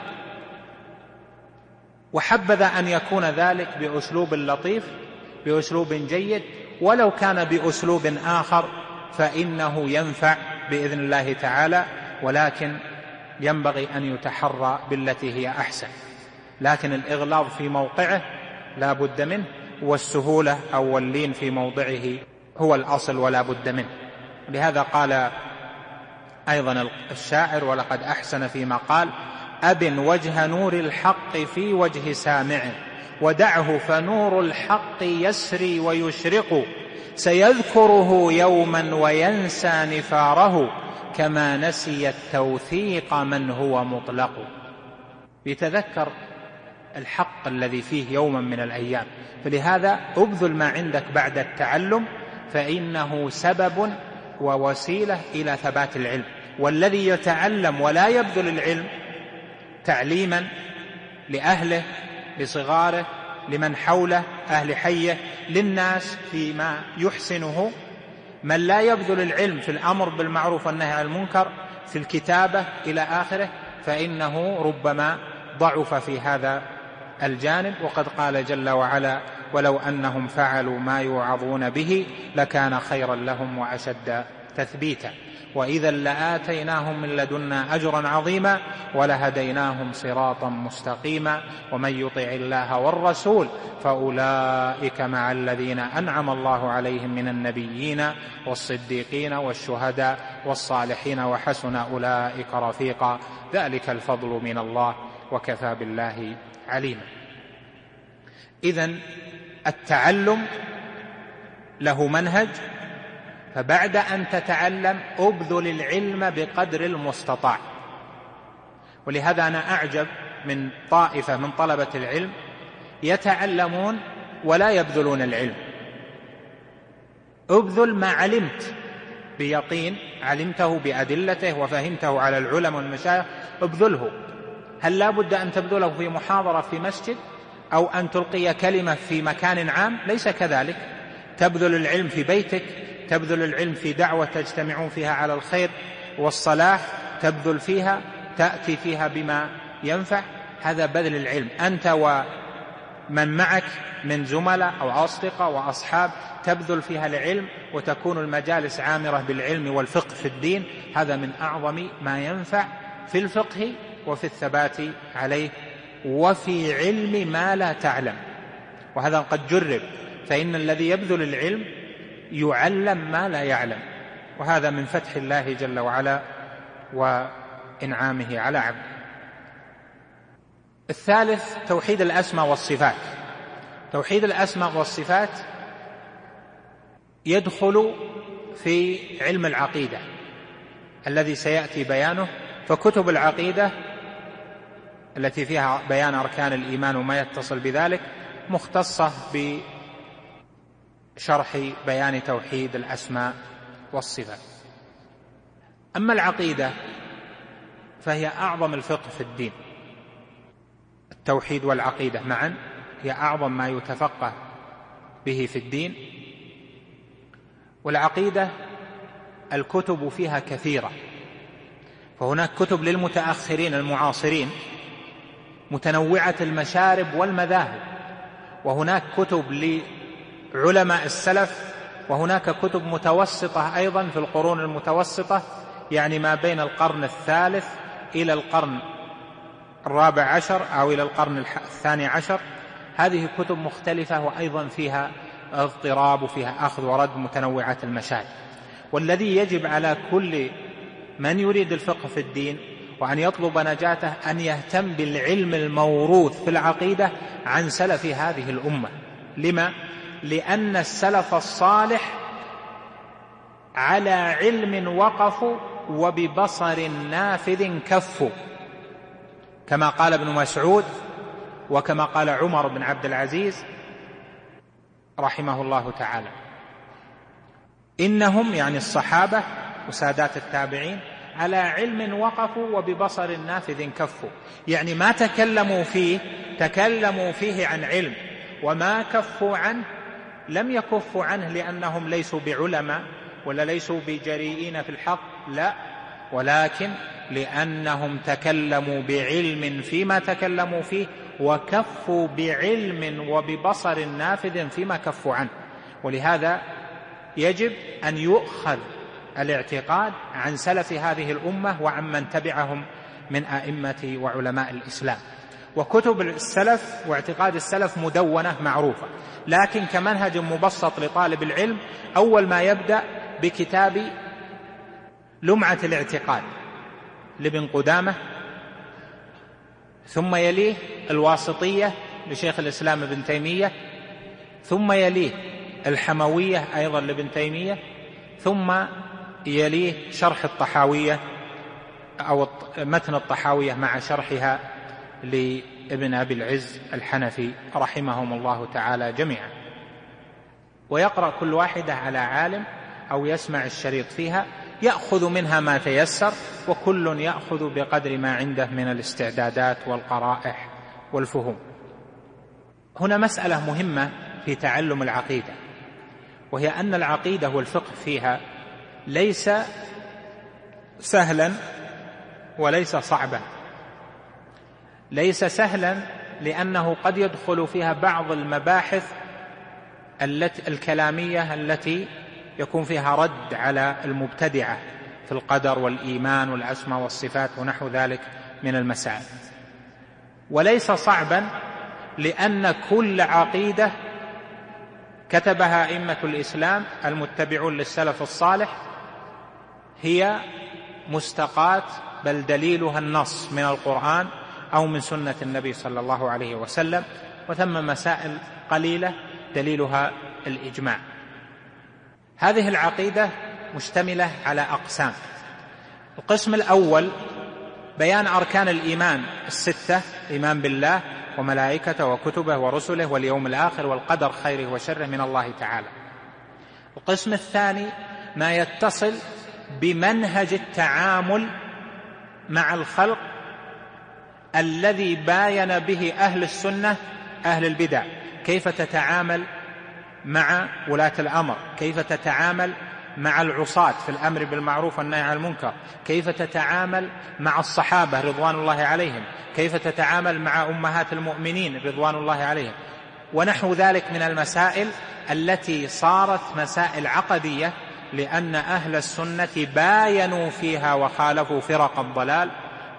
وحبذا أن يكون ذلك بأسلوب لطيف، بأسلوب جيد، ولو كان بأسلوب آخر فإنه ينفع بإذن الله تعالى، ولكن ينبغي أن يتحرى بالتي هي أحسن. لكن الإغلاظ في موقعه لا بد منه، والسهولة أو اللين في موضعه هو الأصل ولا بد منه. لهذا قال أيضا الشاعر: ولقد أحسن فيما قال: أبن وجه نور الحق في وجه سامع، ودعه فنور الحق يسري ويشرق، سيذكره يوما وينسى نفاره، كما نسي التوثيق من هو مطلق. يتذكر الحق الذي فيه يوما من الأيام. فلهذا أبذل ما عندك بعد التعلم، فإنه سبب ووسيلة إلى ثبات العلم. والذي يتعلم ولا يبذل العلم تعليما لأهله، لصغاره، لمن حوله، أهل حيه، للناس فيما يحسنه، من لا يبذل العلم في الأمر بالمعروف والنهي عن المنكر، في الكتابة إلى آخره، فإنه ربما ضعف في هذا الجانب. وقد قال جل وعلا: ولو أنهم فعلوا ما يوعظون به لكان خيرا لهم وأشد تثبيتا، وإذا لآتيناهم من لدنا أجرا عظيما ولهديناهم صراطا مستقيما، ومن يطع الله والرسول فأولئك مع الذين أنعم الله عليهم من النبيين والصديقين والشهداء والصالحين وحسن أولئك رفيقا، ذلك الفضل من الله وكفى بالله عليما. إذن التعلم له منهج، فبعد أن تتعلم أبذل العلم بقدر المستطاع. ولهذا أنا أعجب من طائفة من طلبة العلم يتعلمون ولا يبذلون العلم. أبذل ما علمت بيقين، علمته بأدلته وفهمته على العلماء والمشايخ، أبذله. هل لا بد أن تبذله في محاضرة في مسجد، أو أن تلقي كلمة في مكان عام، ليس كذلك. تبذل العلم في بيتك، تبذل العلم في دعوة تجتمعون فيها على الخير والصلاح، تبذل فيها، تأتي فيها بما ينفع، هذا بذل العلم. أنت ومن معك من زملاء أو أصدقاء وأصحاب تبذل فيها العلم، وتكون المجالس عامرة بالعلم والفقه في الدين، هذا من أعظم ما ينفع في الفقه وفي الثبات عليه وفي علم ما لا تعلم. وهذا قد جرب، فإن الذي يبذل العلم يعلم ما لا يعلم، وهذا من فتح الله جل وعلا وإنعامه على عبده. الثالث توحيد الأسماء والصفات. توحيد الأسماء والصفات يدخل في علم العقيدة الذي سيأتي بيانه، فكتب العقيدة التي فيها بيان أركان الإيمان وما يتصل بذلك مختصة بشرح بيان توحيد الأسماء والصفات. أما العقيدة فهي أعظم الفقه في الدين، التوحيد والعقيدة معا هي أعظم ما يتفقه به في الدين. والعقيدة الكتب فيها كثيرة، فهناك كتب للمتأخرين المعاصرين متنوعة المشارب والمذاهب، وهناك كتب لعلماء السلف، وهناك كتب متوسطة أيضا في القرون المتوسطة، يعني ما بين القرن الثالث إلى القرن الرابع عشر أو إلى القرن الثاني عشر. هذه كتب مختلفة وأيضا فيها اضطراب وفيها أخذ ورد متنوعة المشارب. والذي يجب على كل من يريد الفقه في الدين وأن يطلب نجاته أن يهتم بالعلم الموروث في العقيدة عن سلف هذه الأمة. لما؟ لأن السلف الصالح على علم وقفوا وببصر نافذ كفوا، كما قال ابن مسعود وكما قال عمر بن عبد العزيز رحمه الله تعالى: إنهم يعني الصحابة وسادات التابعين على علم وقفوا وببصر نافذ كفوا، يعني ما تكلموا فيه تكلموا فيه عن علم، وما كفوا عنه لم يكفوا عنه لأنهم ليسوا بعلماء ولا ليسوا بجريئين في الحق، لا، ولكن لأنهم تكلموا بعلم فيما تكلموا فيه، وكفوا بعلم وببصر نافذ فيما كفوا عنه. ولهذا يجب أن يؤخذ الاعتقاد عن سلف هذه الأمة وعن من تبعهم من أئمة وعلماء الإسلام. وكتب السلف واعتقاد السلف مدونة معروفة، لكن كمنهج مبسط لطالب العلم أول ما يبدأ بكتاب لمعة الاعتقاد لابن قدامة، ثم يليه الواسطية لشيخ الإسلام ابن تيمية، ثم يليه الحموية أيضا لابن تيمية، ثم يليه شرح الطحاوية أو متن الطحاوية مع شرحها لابن أبي العز الحنفي رحمهم الله تعالى جميعا. ويقرأ كل واحدة على عالم أو يسمع الشريط فيها، يأخذ منها ما تيسر، وكل يأخذ بقدر ما عنده من الاستعدادات والقرائح والفهوم. هنا مسألة مهمة في تعلم العقيدة، وهي أن العقيدة والفقه فيها ليس سهلا وليس صعبا. ليس سهلا لأنه قد يدخل فيها بعض المباحث الكلامية التي يكون فيها رد على المبتدعة في القدر والإيمان والأسماء والصفات ونحو ذلك من المسائل. وليس صعبا لأن كل عقيدة كتبها أئمة الإسلام المتبعون للسلف الصالح هي مستقاة، بل دليلها النص من القرآن أو من سنة النبي صلى الله عليه وسلم، وثم مسائل قليلة دليلها الإجماع. هذه العقيدة مشتملة على أقسام. القسم الأول بيان أركان الإيمان الستة: إيمان بالله وملائكته وكتبه ورسله واليوم الآخر والقدر خيره وشره من الله تعالى. القسم الثاني ما يتصل بمنهج التعامل مع الخلق الذي باين به أهل السنة أهل البدع، كيف تتعامل مع ولاة الأمر، كيف تتعامل مع العصاة في الأمر بالمعروف والنهي عن المنكر، كيف تتعامل مع الصحابة رضوان الله عليهم، كيف تتعامل مع أمهات المؤمنين رضوان الله عليهم، ونحو ذلك من المسائل التي صارت مسائل عقدية، لأن أهل السنة باينوا فيها وخالفوا فرق الضلال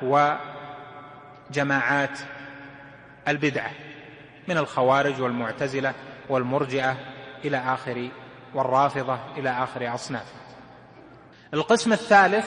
وجماعات البدعة من الخوارج والمعتزلة والمرجئة إلى آخر والرافضة إلى آخر أصناف. القسم الثالث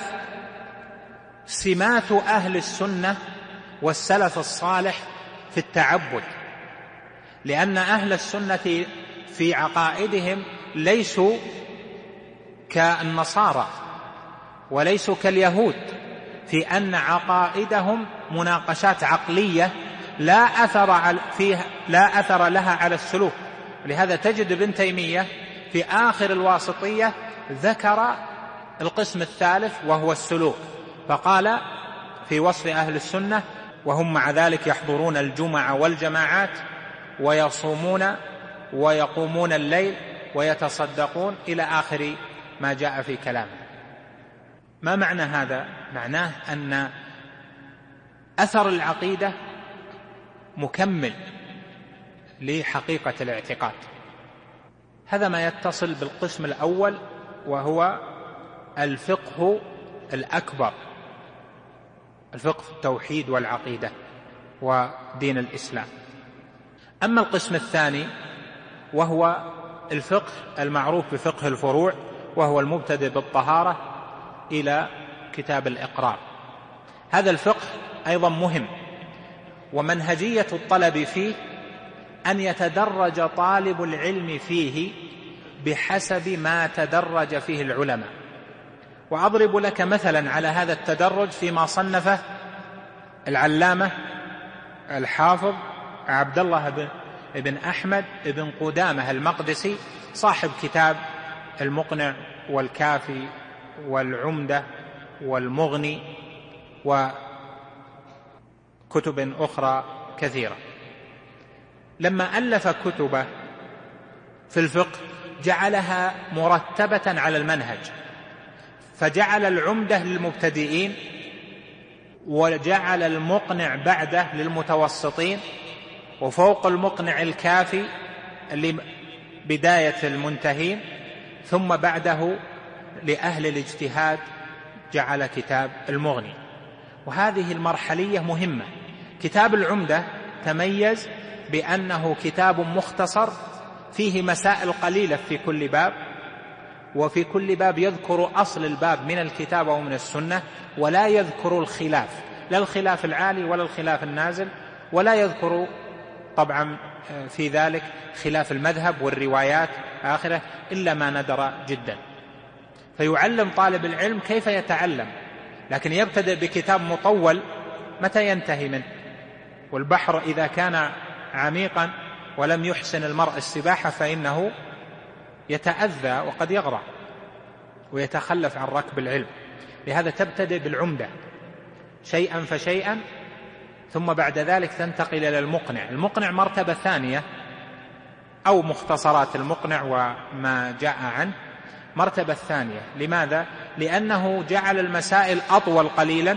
سمات أهل السنة والسلف الصالح في التعبد، لأن أهل السنة في عقائدهم ليسوا كالنصارى وليسوا كاليهود، في أن عقائدهم مناقشات عقلية لا أثر فيها لا أثر لها على السلوك. لهذا تجد ابن تيمية في آخر الواسطية ذكر القسم الثالث وهو السلوك، فقال في وصف أهل السنة: وهم مع ذلك يحضرون الجمع والجماعات ويصومون ويقومون الليل ويتصدقون إلى آخر ما جاء في كلامه. ما معنى هذا؟ معناه أن أثر العقيدة مكمل لحقيقة الاعتقاد. هذا ما يتصل بالقسم الأول وهو الفقه الأكبر، الفقه في التوحيد والعقيدة ودين الإسلام. أما القسم الثاني وهو الفقه المعروف بفقه الفروع، وهو المبتدئ بالطهارة إلى كتاب الإقرار. هذا الفقه أيضا مهم، ومنهجية الطلب فيه أن يتدرج طالب العلم فيه بحسب ما تدرج فيه العلماء. وأضرب لك مثلا على هذا التدرج فيما صنفه العلامة الحافظ عبد الله بن أحمد بن قدامة المقدسي، صاحب كتاب المقنع والكافي والعمدة والمغني وكتب أخرى كثيرة. لما ألف كتبه في الفقه جعلها مرتبة على المنهج، فجعل العمدة للمبتدئين، وجعل المقنع بعده للمتوسطين، وفوق المقنع الكافي لبداية المنتهين، ثم بعده لأهل الاجتهاد جعل كتاب المغني. وهذه المرحلية مهمة. كتاب العمدة تميز بأنه كتاب مختصر فيه مسائل قليلة في كل باب، وفي كل باب يذكر أصل الباب من الكتاب ومن السنة، ولا يذكر الخلاف، لا الخلاف العالي ولا الخلاف النازل، ولا يذكر طبعا في ذلك خلاف المذهب والروايات آخره إلا ما ندر جدا. فيعلم طالب العلم كيف يتعلم، لكن يبتدئ بكتاب مطول متى ينتهي منه؟ والبحر إذا كان عميقا ولم يحسن المرء السباحة فإنه يتأذى وقد يغرق ويتخلف عن ركب العلم. لهذا تبتدئ بالعمدة شيئا فشيئا، ثم بعد ذلك تنتقل إلى المقنع. المقنع مرتبة ثانية، أو مختصرات المقنع وما جاء عنه مرتبة الثانية. لماذا؟ لأنه جعل المسائل أطول قليلا،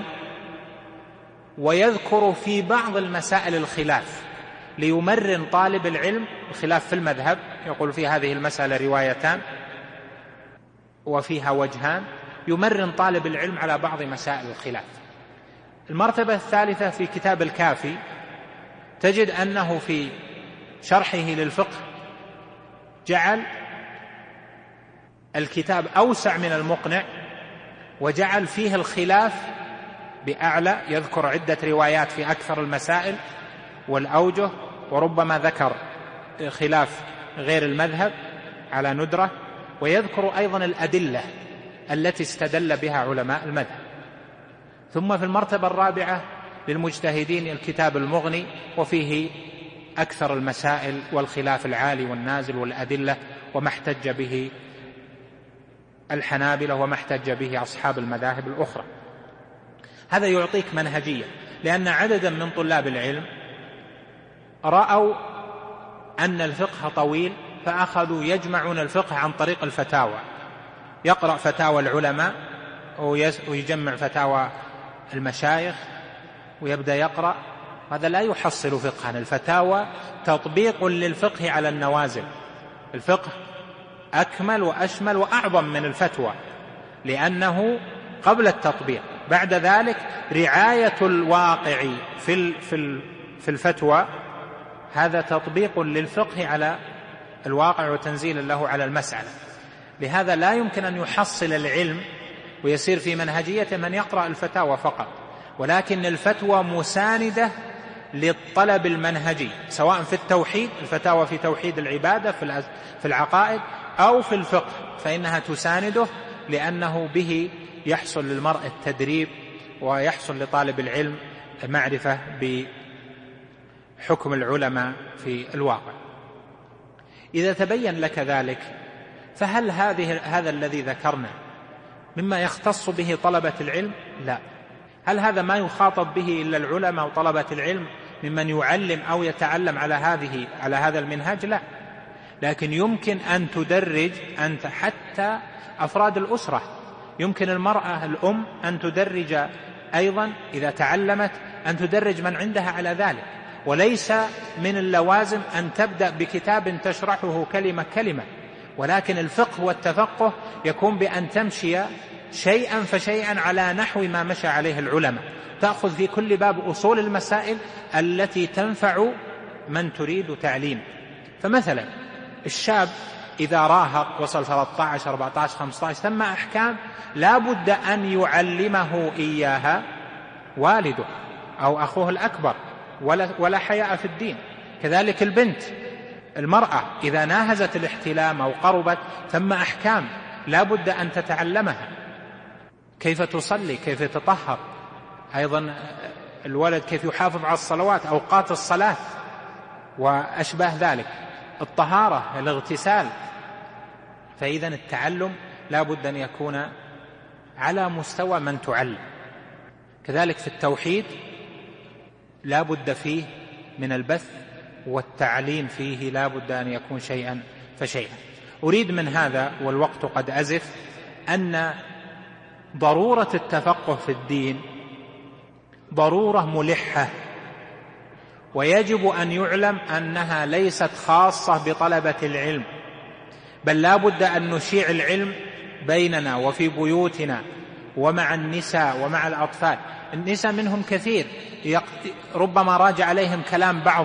ويذكر في بعض المسائل الخلاف ليمرن طالب العلم. الخلاف في المذهب يقول في هذه المسألة روايتان وفيها وجهان، يمرن طالب العلم على بعض مسائل الخلاف. المرتبة الثالثة في كتاب الكافي تجد أنه في شرحه للفقه جعل الكتاب أوسع من المقنع، وجعل فيه الخلاف بأعلى، يذكر عدة روايات في أكثر المسائل والأوجه، وربما ذكر خلاف غير المذهب على ندرة، ويذكر أيضا الأدلة التي استدل بها علماء المذهب. ثم في المرتبة الرابعة للمجتهدين الكتاب المغني، وفيه أكثر المسائل والخلاف العالي والنازل والأدلة، وما احتج به الحنابلة وما احتج به أصحاب المذاهب الأخرى. هذا يعطيك منهجية، لأن عددا من طلاب العلم رأوا أن الفقه طويل فأخذوا يجمعون الفقه عن طريق الفتاوى، يقرأ فتاوى العلماء ويجمع فتاوى المشايخ ويبدأ يقرأ. هذا لا يحصل فقها. الفتاوى تطبيق للفقه على النوازل. الفقه أكمل وأشمل وأعظم من الفتوى، لأنه قبل التطبيق. بعد ذلك رعاية الواقع في في الفتوى هذا تطبيق للفقه على الواقع وتنزيل له على المسألة. لهذا لا يمكن أن يحصل العلم ويسير في منهجية من يقرأ الفتاوى فقط، ولكن الفتوى مساندة للطلب المنهجي، سواء في التوحيد، الفتاوى في توحيد العبادة في العقائد، أو في الفقه، فإنها تسانده، لأنه به يحصل للمرء التدريب ويحصل لطالب العلم معرفة بحكم العلماء في الواقع. إذا تبين لك ذلك، فهل هذه هذا الذي ذكرنا مما يختص به طلبة العلم؟ لا. هل هذا ما يخاطب به إلا العلماء وطلبة العلم ممن يعلم أو يتعلم على هذه على هذا المنهج؟ لا. لكن يمكن أن تدرج أنت حتى أفراد الأسرة. يمكن المرأة الأم أن تدرج أيضا إذا تعلمت، أن تدرج من عندها على ذلك. وليس من اللوازم أن تبدأ بكتاب تشرحه كلمة كلمة، ولكن الفقه والتفقه يكون بأن تمشي شيئا فشيئا على نحو ما مشى عليه العلماء. تأخذ في كل باب أصول المسائل التي تنفع من تريد تعليم. فمثلا الشاب إذا راهق وصل ثلاثة عشر أربعة عشر خمسة عشر ثم أحكام لا بد أن يعلمه إياها والده أو أخوه الأكبر، ولا, ولا حياء في الدين. كذلك البنت المرأة إذا ناهزت الاحتلام أو قربت ثم أحكام لا بد أن تتعلمها، كيف تصلي، كيف تطهر، أيضا الولد كيف يحافظ على الصلوات، أوقات الصلاة وأشباه ذلك، الطهارة، الاغتسال. فإذا التعلم لا بد أن يكون على مستوى من تعلم. كذلك في التوحيد لا بد فيه من البث، والتعليم فيه لا بد أن يكون شيئا فشيئا. أريد من هذا والوقت قد أزف أن ضرورة التفقه في الدين ضرورة ملحة، ويجب أن يعلم أنها ليست خاصة بطلبة العلم، بل لا بد أن نشيع العلم بيننا وفي بيوتنا ومع النساء ومع الأطفال. النساء منهم كثير ربما راجع عليهم كلام بعض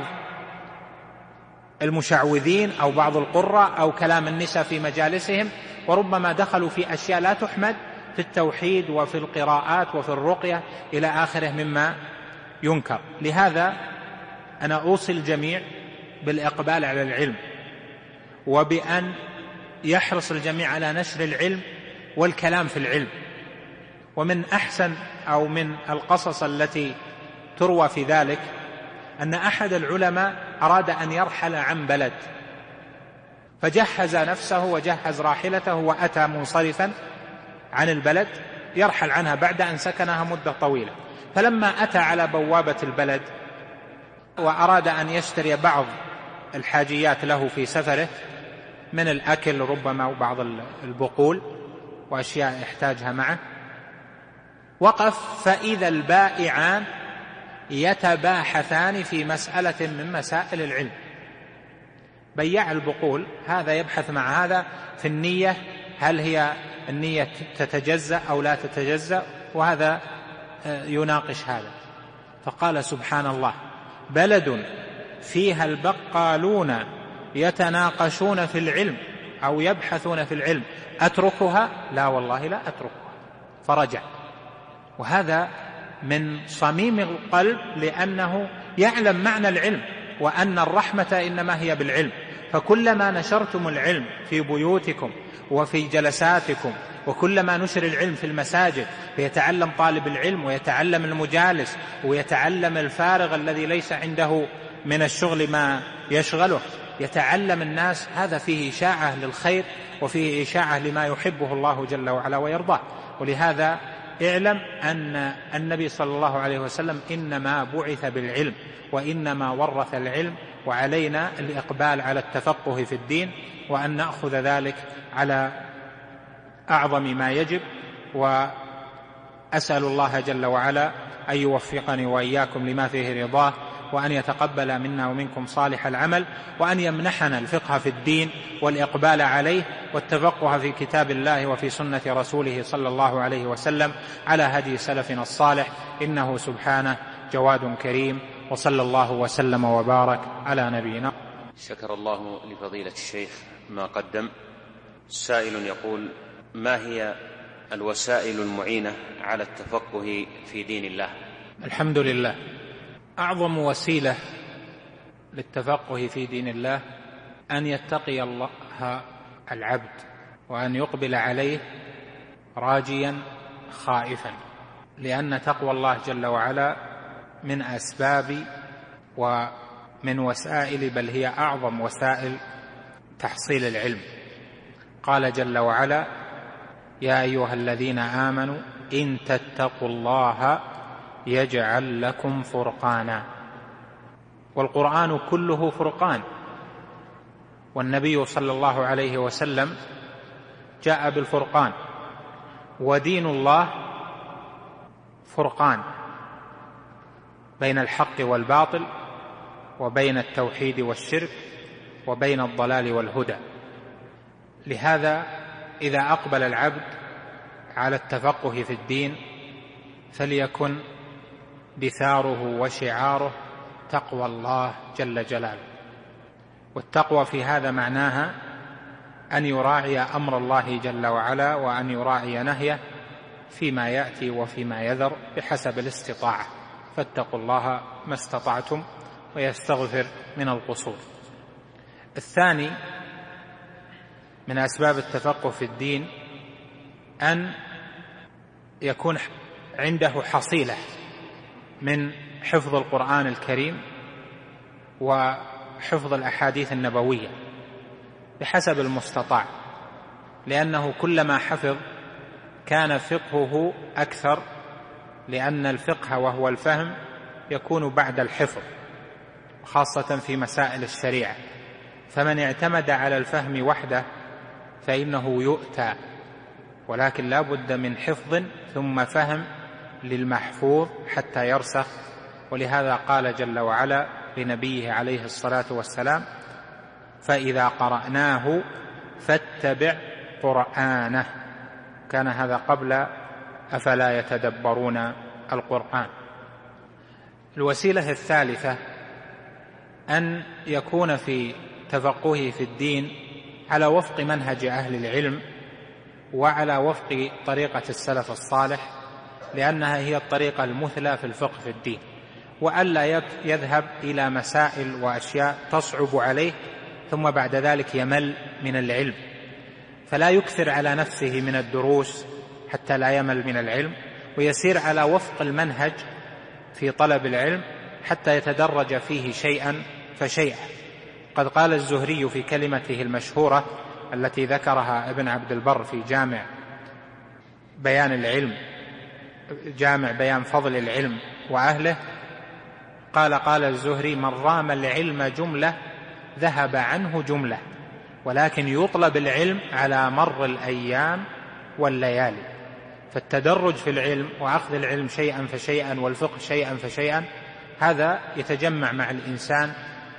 المشعوذين أو بعض القراء أو كلام النساء في مجالسهم، وربما دخلوا في أشياء لا تحمد في التوحيد وفي القراءات وفي الرقية إلى آخره مما ينكر. لهذا أنا أوصي الجميع بالإقبال على العلم، وبأن يحرص الجميع على نشر العلم والكلام في العلم. ومن أحسن أو من القصص التي تروى في ذلك أن أحد العلماء أراد أن يرحل عن بلد، فجهز نفسه وجهز راحلته وأتى منصرفا عن البلد يرحل عنها بعد أن سكنها مدة طويلة. فلما أتى على بوابة البلد وأراد أن يشتري بعض الحاجيات له في سفره من الأكل ربما وبعض البقول وأشياء يحتاجها معه، وقف فإذا البائعان يتباحثان في مسألة من مسائل العلم. بياع البقول هذا يبحث مع هذا في النية، هل هي النية تتجزأ أو لا تتجزأ، وهذا يناقش هذا. فقال سبحان الله، بلد فيها البقالون يتناقشون في العلم أو يبحثون في العلم أتركها؟ لا والله لا أتركها. فرجع. وهذا من صميم القلب، لأنه يعلم معنى العلم وأن الرحمة إنما هي بالعلم. فكلما نشرتم العلم في بيوتكم وفي جلساتكم، وكلما نشر العلم في المساجد فيتعلم طالب العلم ويتعلم المجالس ويتعلم الفارغ الذي ليس عنده من الشغل ما يشغله، يتعلم الناس، هذا فيه إشاعة للخير وفيه إشاعة لما يحبه الله جل وعلا ويرضاه. ولهذا اعلم أن النبي صلى الله عليه وسلم إنما بعث بالعلم، وإنما ورث العلم وعلينا الإقبال على التفقه في الدين، وأن نأخذ ذلك على أعظم ما يجب. وأسأل الله جل وعلا أن يوفقني وإياكم لما فيه رضاه، وأن يتقبل منا ومنكم صالح العمل، وأن يمنحنا الفقه في الدين والإقبال عليه والتفقه في كتاب الله وفي سنة رسوله صلى الله عليه وسلم على هدي سلفنا الصالح، إنه سبحانه جواد كريم. وصلى الله وسلم وبارك على نبينا. شكر الله لفضيلة الشيخ ما قدم. سائل يقول: ما هي الوسائل المعينة على التفقه في دين الله؟ الحمد لله، أعظم وسيلة للتفقه في دين الله أن يتقي الله العبد، وأن يقبل عليه راجيا خائفا، لأن تقوى الله جل وعلا من أسباب ومن وسائل، بل هي أعظم وسائل تحصيل العلم. قال جل وعلا: يا أيها الذين آمنوا إن تتقوا الله يجعل لكم فرقانا. والقرآن كله فرقان، والنبي صلى الله عليه وسلم جاء بالفرقان، ودين الله فرقان بين الحق والباطل، وبين التوحيد والشرك، وبين الضلال والهدى. لهذا إذا أقبل العبد على التفقه في الدين فليكن دثاره وشعاره تقوى الله جل جلاله. والتقوى في هذا معناها أن يراعي أمر الله جل وعلا، وأن يراعي نهيه فيما يأتي وفيما يذر بحسب الاستطاعة. فاتقوا الله ما استطعتم، ويستغفر من القصور. الثاني من أسباب التفقه في الدين أن يكون عنده حصيلة من حفظ القرآن الكريم وحفظ الأحاديث النبوية بحسب المستطاع، لأنه كلما حفظ كان فقهه أكثر، لأن الفقه وهو الفهم يكون بعد الحفظ، خاصة في مسائل الشريعة. فمن اعتمد على الفهم وحده فإنه يؤتى، ولكن لا بد من حفظ ثم فهم للمحفوظ حتى يرسخ. ولهذا قال جل وعلا لنبيه عليه الصلاة والسلام: فإذا قرأناه فاتبع قرآنه. كان هذا قبل أفلا يتدبرون القرآن. الوسيلة الثالثة أن يكون في تفقهه في الدين على وفق منهج أهل العلم، وعلى وفق طريقة السلف الصالح، لأنها هي الطريقة المثلى في الفقه في الدين، وألا يذهب إلى مسائل وأشياء تصعب عليه ثم بعد ذلك يمل من العلم. فلا يكثر على نفسه من الدروس حتى لا يمل من العلم، ويسير على وفق المنهج في طلب العلم حتى يتدرج فيه شيئا فشيئا. قد قال الزهري في كلمته المشهورة التي ذكرها ابن عبد البر في جامع بيان العلم جامع بيان فضل العلم وأهله، قال قال الزهري: من رام العلم جملة ذهب عنه جملة، ولكن يطلب العلم على مر الأيام والليالي. فالتدرج في العلم وأخذ العلم شيئا فشيئا والفقه شيئا فشيئا، هذا يتجمع مع الإنسان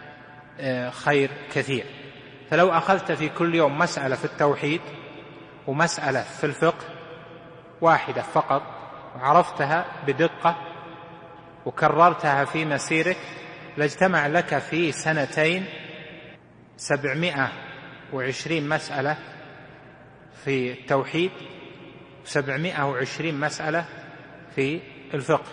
خير كثير. فلو أخذت في كل يوم مسألة في التوحيد ومسألة في الفقه واحدة فقط، وعرفتها بدقة وكررتها في مسيرك، لاجتمع لك في سنتين سبعمائة وعشرين مسألة في التوحيد وسبعمائة وعشرين مسألة في الفقه.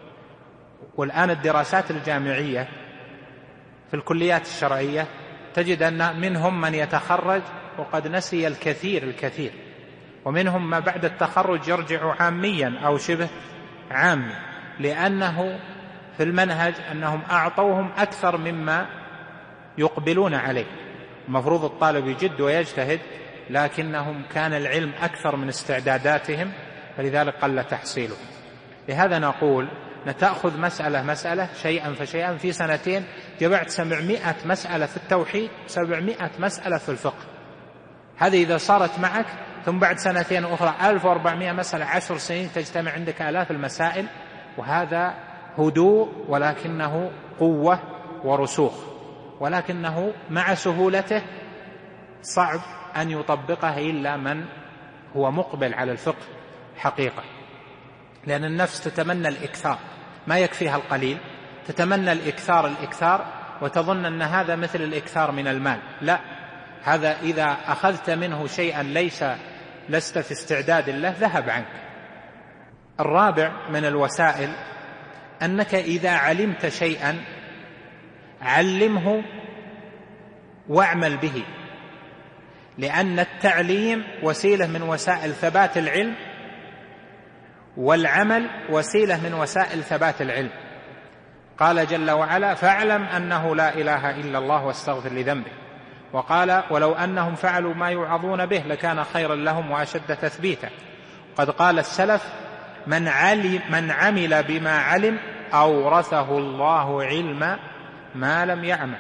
والآن الدراسات الجامعية في الكليات الشرعية تجد أن منهم من يتخرج وقد نسي الكثير الكثير، ومنهم ما بعد التخرج يرجع عاميا أو شبه عامي، لأنه في المنهج أنهم أعطوهم أكثر مما يقبلون عليه. المفروض الطالب يجد ويجتهد، لكنهم كان العلم أكثر من استعداداتهم، فلذلك قل تحصيله. لهذا نقول تأخذ مسألة مسألة شيئا فشيئا، في سنتين جمعت سبعمائة مسألة في التوحيد، سبعمائة مسألة في الفقه. هذه إذا صارت معك، ثم بعد سنتين أخرى ألف وأربعمائة مسألة، عشر سنين تجتمع عندك آلاف المسائل. وهذا هدوء ولكنه قوة ورسوخ، ولكنه مع سهولته صعب أن يطبقه إلا من هو مقبل على الفقه حقيقة، لأن النفس تتمنى الإكثار، ما يكفيها القليل، تتمنى الإكثار الإكثار وتظن أن هذا مثل الإكثار من المال. لا، هذا إذا أخذت منه شيئا ليس لست في استعداد له ذهب عنك. الرابع من الوسائل أنك إذا علمت شيئا علمه واعمل به، لأن التعليم وسيلة من وسائل ثبات العلم، والعمل وسيلة من وسائل ثبات العلم. قال جل وعلا: فاعلم أنه لا إله إلا الله واستغفر لذنبك. وقال: ولو أنهم فعلوا ما يوعظون به لكان خيرا لهم وأشد تثبيتا. قد قال السلف: من, علم من عمل بما علم أورثه الله علم ما لم يعمل.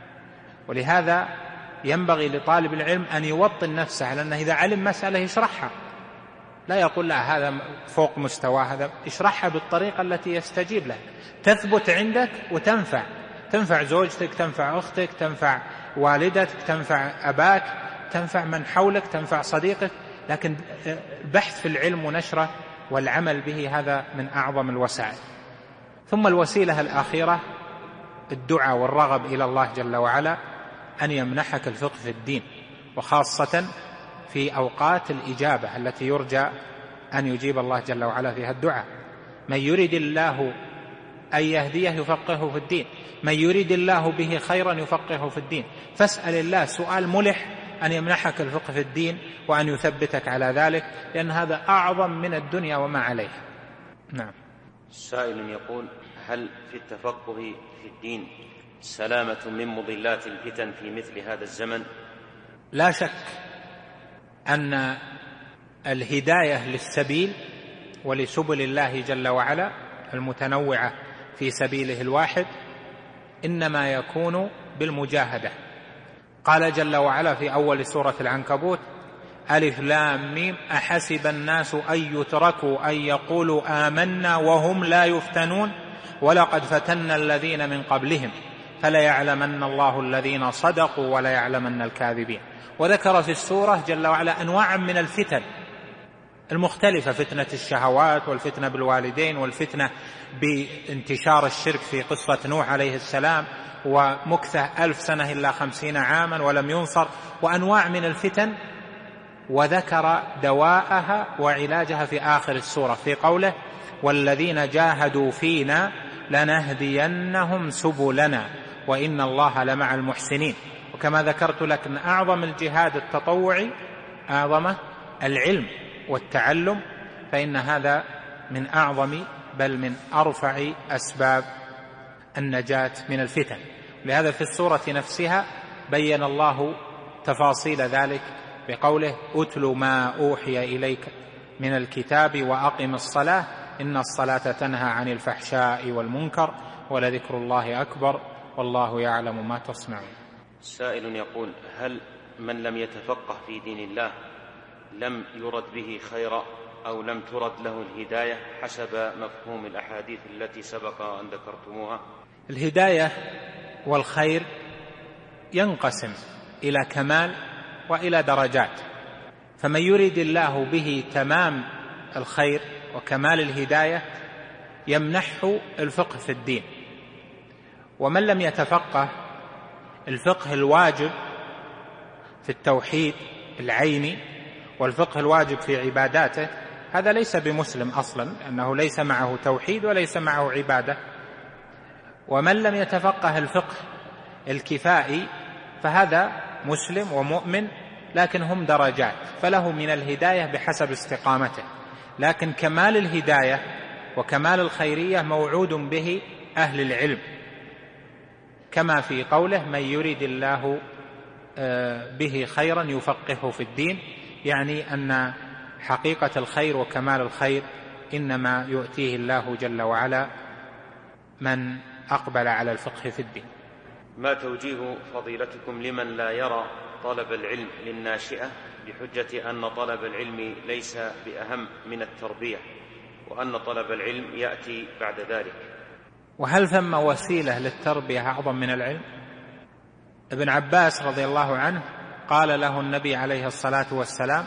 ولهذا ينبغي لطالب العلم أن يوطن نفسه على أنه إذا علم مسألة يشرحها، لا يقول لا هذا فوق مستوى، هذا يشرحها بالطريقة التي يستجيب لها، تثبت عندك وتنفع، تنفع زوجتك، تنفع أختك، تنفع والدتك، تنفع أباك، تنفع من حولك، تنفع صديقك. لكن البحث في العلم ونشره والعمل به هذا من أعظم الوسائل. ثم الوسيلة الأخيرة الدعاء والرغب إلى الله جل وعلا أن يمنحك الفقه في الدين، وخاصة في أوقات الإجابة التي يرجى أن يجيب الله جل وعلا فيها الدعاء. من يريد الله أن يهديه يفقهه في الدين، من يريد الله به خيرا يفقهه في الدين. فاسأل الله سؤال ملح أن يمنحك الفقه في الدين وأن يثبتك على ذلك، لأن هذا أعظم من الدنيا وما عليها. نعم. سائل يقول: هل في التفقه في الدين سلامة من مضلات الفتن في مثل هذا الزمن؟ لا شك أن الهداية للسبيل ولسبل الله جل وعلا المتنوعة في سبيله الواحد إنما يكون بالمجاهدة. قال جل وعلا في أول سورة العنكبوت: ألف لام ميم أحسب الناس أن يتركوا أن يقولوا آمنا وهم لا يفتنون ولقد فتنا الذين من قبلهم فليعلمن الله الذين صدقوا وليعلمن الكاذبين. وذكر في السورة جل وعلا أنواعا من الفتن المختلفة: فتنة الشهوات، والفتنة بالوالدين، والفتنة بانتشار الشرك في قصة نوح عليه السلام، ومكثه ألف سنة إلا خمسين عاما ولم ينصر، وأنواع من الفتن. وذكر دواءها وعلاجها في آخر السورة في قوله: والذين جاهدوا فينا لنهدينهم سبلنا وإن الله لمع المحسنين. وكما ذكرت لك أن أعظم الجهاد التطوعي أعظم العلم والتعلم، فإن هذا من أعظم بل من أرفع أسباب النجاة من الفتن. لهذا في السورة نفسها بين الله تفاصيل ذلك بقوله: أتل ما أوحي إليك من الكتاب وأقم الصلاة إن الصلاة تنهى عن الفحشاء والمنكر ولذكر الله أكبر والله يعلم ما تصنعون. سائل يقول: هل من لم يتفقه في دين الله لم يرد به خيرا أو لم ترد له الهداية حسب مفهوم الأحاديث التي سبق أن ذكرتموها؟ الهداية والخير ينقسم إلى كمال وإلى درجات، فمن يريد الله به تمام الخير وكمال الهداية يمنحه الفقه في الدين. ومن لم يتفقه الفقه الواجب في التوحيد العيني والفقه الواجب في عباداته، هذا ليس بمسلم أصلا، أنه ليس معه توحيد وليس معه عبادة. ومن لم يتفقه الفقه الكفائي فهذا مسلم ومؤمن، لكن هم درجات، فله من الهداية بحسب استقامته. لكن كمال الهداية وكمال الخيرية موعود به أهل العلم، كما في قوله: من يريد الله به خيرا يفقهه في الدين، يعني أن حقيقة الخير وكمال الخير إنما يؤتيه الله جل وعلا من أقبل على الفقه في الدين. ما توجيه فضيلتكم لمن لا يرى طلب العلم للناشئة بحجة أن طلب العلم ليس بأهم من التربية، وأن طلب العلم يأتي بعد ذلك؟ وهل ثم وسيلة للتربية أعظم من العلم؟ ابن عباس رضي الله عنه قال له النبي عليه الصلاة والسلام: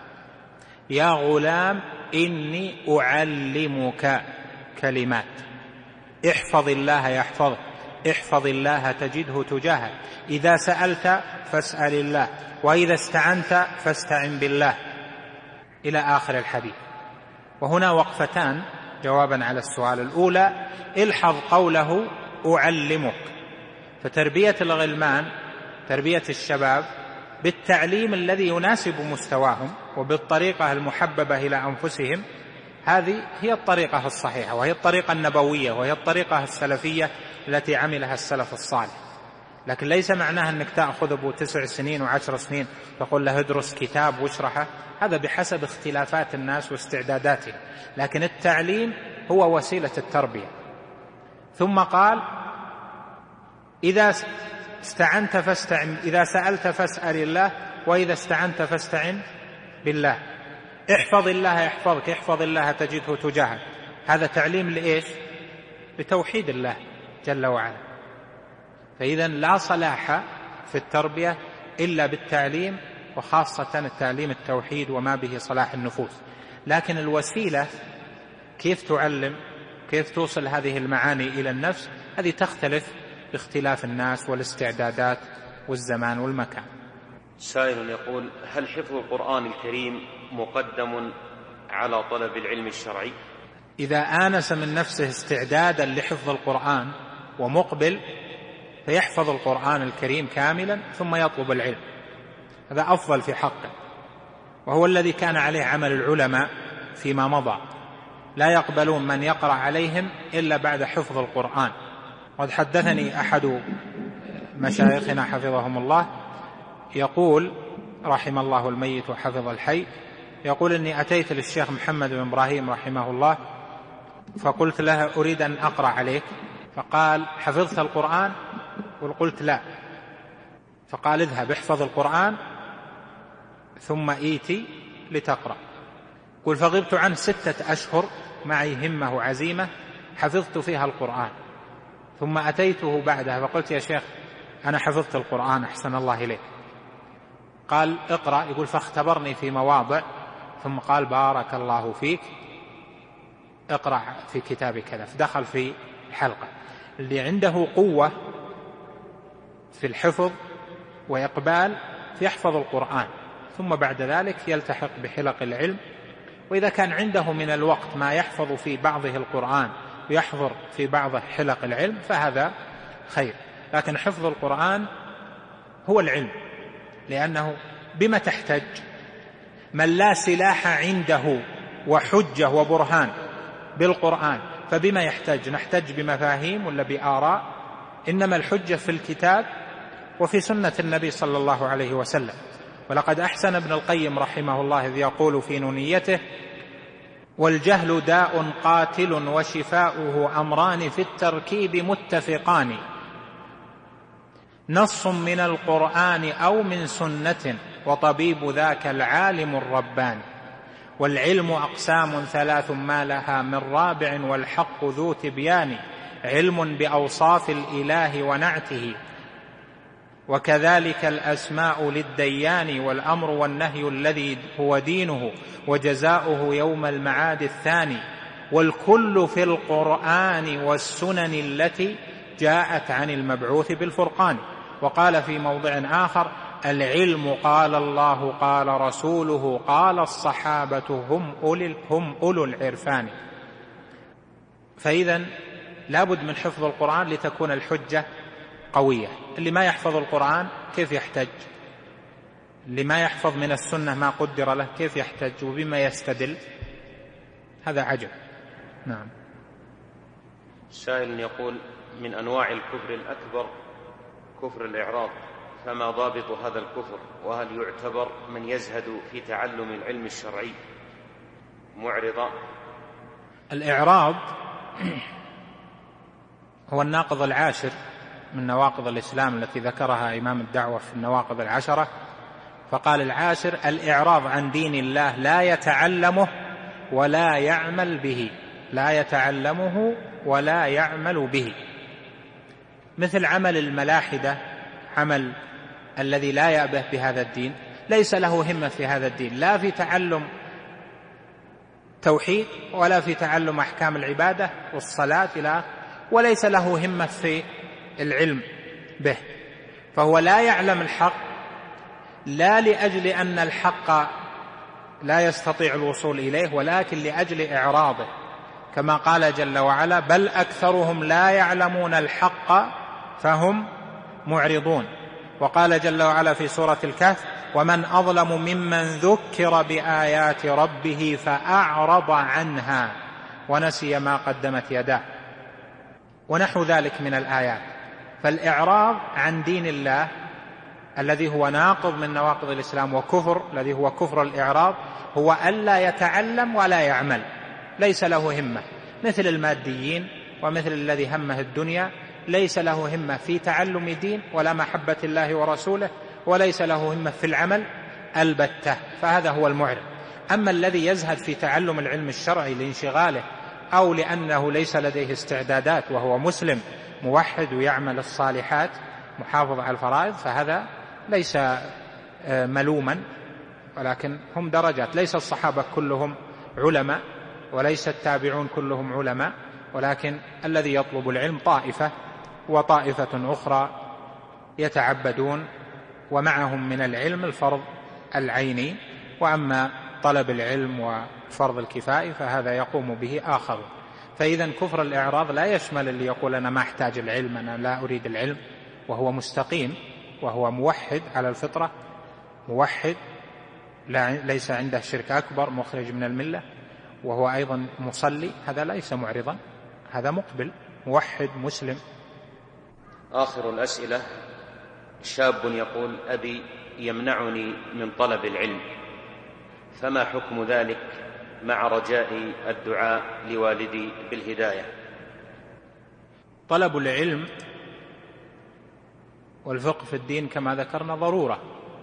يا غلام إني أعلمك كلمات، احفظ الله يحفظك، احفظ الله تجده تجاهك، إذا سألت فاسأل الله، وإذا استعنت فاستعن بالله، إلى آخر الحديث. وهنا وقفتان جوابا على السؤال. الأولى: الحظ قوله أعلمك، فتربية الغلمان، تربية الشباب بالتعليم الذي يناسب مستواهم وبالطريقة المحببة إلى أنفسهم، هذه هي الطريقة الصحيحة، وهي الطريقة النبوية، وهي الطريقة السلفية التي عملها السلف الصالح. لكن ليس معناها أنك تأخذ أبو تسع سنين وعشر سنين تقول له ادرس كتاب واشرحه، هذا بحسب اختلافات الناس واستعداداتهم، لكن التعليم هو وسيلة التربية. ثم قال: إذا استعنت فاستعن، إذا سألت فاسأل الله، وإذا استعنت فاستعن بالله. احفظ الله يحفظك، احفظ الله تجده تجاهك. هذا تعليم لإيش؟ لتوحيد الله جل وعلا. فإذا لا صلاح في التربية إلا بالتعليم، وخاصة التعليم التوحيد وما به صلاح النفوس. لكن الوسيلة كيف تعلم، كيف توصل هذه المعاني إلى النفس، هذه تختلف باختلاف الناس والاستعدادات والزمان والمكان. سائل يقول: هل حفظ القرآن الكريم مقدم على طلب العلم الشرعي؟ إذا آنس من نفسه استعدادا لحفظ القرآن ومقبل، فيحفظ القرآن الكريم كاملا ثم يطلب العلم، هذا أفضل في حقه، وهو الذي كان عليه عمل العلماء فيما مضى، لا يقبلون من يقرأ عليهم إلا بعد حفظ القرآن. قد حدثني أحد مشايخنا حفظهم الله يقول، رحم الله الميت وحفظ الحي، يقول: إني أتيت للشيخ محمد بن إبراهيم رحمه الله فقلت له: أريد أن أقرأ عليك. فقال: حفظت القرآن؟ وقلت: لا. فقال: اذهب احفظ القرآن ثم إيتي لتقرأ. قل: فغبت عنه ستة أشهر معي همة وعزيمة حفظت فيها القرآن، ثم أتيته بعدها فقلت: يا شيخ أنا حفظت القرآن أحسن الله إليك. قال: اقرأ. يقول: فاختبرني في مواضع، ثم قال: بارك الله فيك، اقرأ في كتاب كذا. فدخل في حلقة. اللي عنده قوة في الحفظ وإقبال فيحفظ القرآن، ثم بعد ذلك يلتحق بحلق العلم. وإذا كان عنده من الوقت ما يحفظ في بعضه القرآن ويحضر في بعضه حلق العلم فهذا خير. لكن حفظ القرآن هو العلم، لأنه بما تحتج من لا سلاح عنده وحجة وبرهان بالقرآن، فبما يحتج؟ نحتج بمفاهيم ولا بآراء؟ إنما الحجة في الكتاب وفي سنة النبي صلى الله عليه وسلم. ولقد أحسن ابن القيم رحمه الله إذ يقول في نونيته: والجهل داء قاتل وشفاؤه أمران في التركيب متفقان، نص من القرآن أو من سنة، وطبيب ذاك العالم الرباني. والعلم أقسام ثلاث ما لها من رابع، والحق ذو تبيان، علم بأوصاف الإله ونعته، وكذلك الأسماء للديان، والأمر والنهي الذي هو دينه، وجزاؤه يوم المعاد الثاني، والكل في القرآن والسنن التي جاءت عن المبعوث بالفرقان. وقال في موضع آخر: العلم قال الله قال رسوله قال الصحابة هم أولي, هم أولو العرفان. فإذا لابد من حفظ القرآن لتكون الحجة قوية. اللي ما يحفظ القرآن كيف يحتج؟ اللي ما يحفظ من السنة ما قدر له كيف يحتج وبما يستدل؟ هذا عجب. نعم. سائل يقول: من أنواع الكفر الأكبر كفر الإعراض، فما ضابط هذا الكفر؟ وهل يعتبر من يزهد في تعلم العلم الشرعي معرضا؟ الإعراض هو الناقض العاشر من نواقض الإسلام التي ذكرها إمام الدعوة في النواقض العشرة، فقال العاشر: الإعراض عن دين الله لا يتعلمه ولا يعمل به، لا يتعلمه ولا يعمل به، مثل عمل الملاحدة، عمل الذي لا يأبه بهذا الدين، ليس له همة في هذا الدين، لا في تعلم توحيد ولا في تعلم أحكام العبادة والصلاة إلى، وليس له همة في العلم به، فهو لا يعلم الحق، لا لأجل أن الحق لا يستطيع الوصول إليه، ولكن لأجل إعراضه، كما قال جل وعلا: بل أكثرهم لا يعلمون الحق فهم معرضون. وقال جل وعلا في سورة الكهف: ومن أظلم ممن ذكر بآيات ربه فأعرض عنها ونسي ما قدمت يداه، ونحو ذلك من الآيات. فالإعراض عن دين الله الذي هو ناقض من نواقض الإسلام وكفر، الذي هو كفر الإعراض، هو ألا يتعلم ولا يعمل، ليس له همة، مثل الماديين ومثل الذي همه الدنيا، ليس له همة في تعلم دين ولا محبة الله ورسوله، وليس له همة في العمل البتة، فهذا هو المعرض. أما الذي يزهد في تعلم العلم الشرعي لانشغاله أو لأنه ليس لديه استعدادات وهو مسلم موحد ويعمل الصالحات محافظ على الفرائض، فهذا ليس ملوما، ولكن هم درجات. ليس الصحابة كلهم علماء وليس التابعون كلهم علماء، ولكن الذي يطلب العلم طائفة، وطائفة أخرى يتعبدون ومعهم من العلم الفرض العيني، وأما طلب العلم وفرض الكفاية فهذا يقوم به آخر. فإذا كفر الإعراض لا يشمل اللي يقول أنا ما أحتاج العلم، أنا لا أريد العلم، وهو مستقيم وهو موحد على الفطرة، موحد ليس عنده شرك أكبر مخرج من الملة، وهو أيضا مصلي، هذا ليس معرضا، هذا مقبل موحد مسلم. آخر الأسئلة: شاب يقول: أبي يمنعني من طلب العلم، فما حكم ذلك مع رجاء الدعاء لوالدي بالهداية؟ طلب العلم والفقه في الدين كما ذكرنا ضرورة،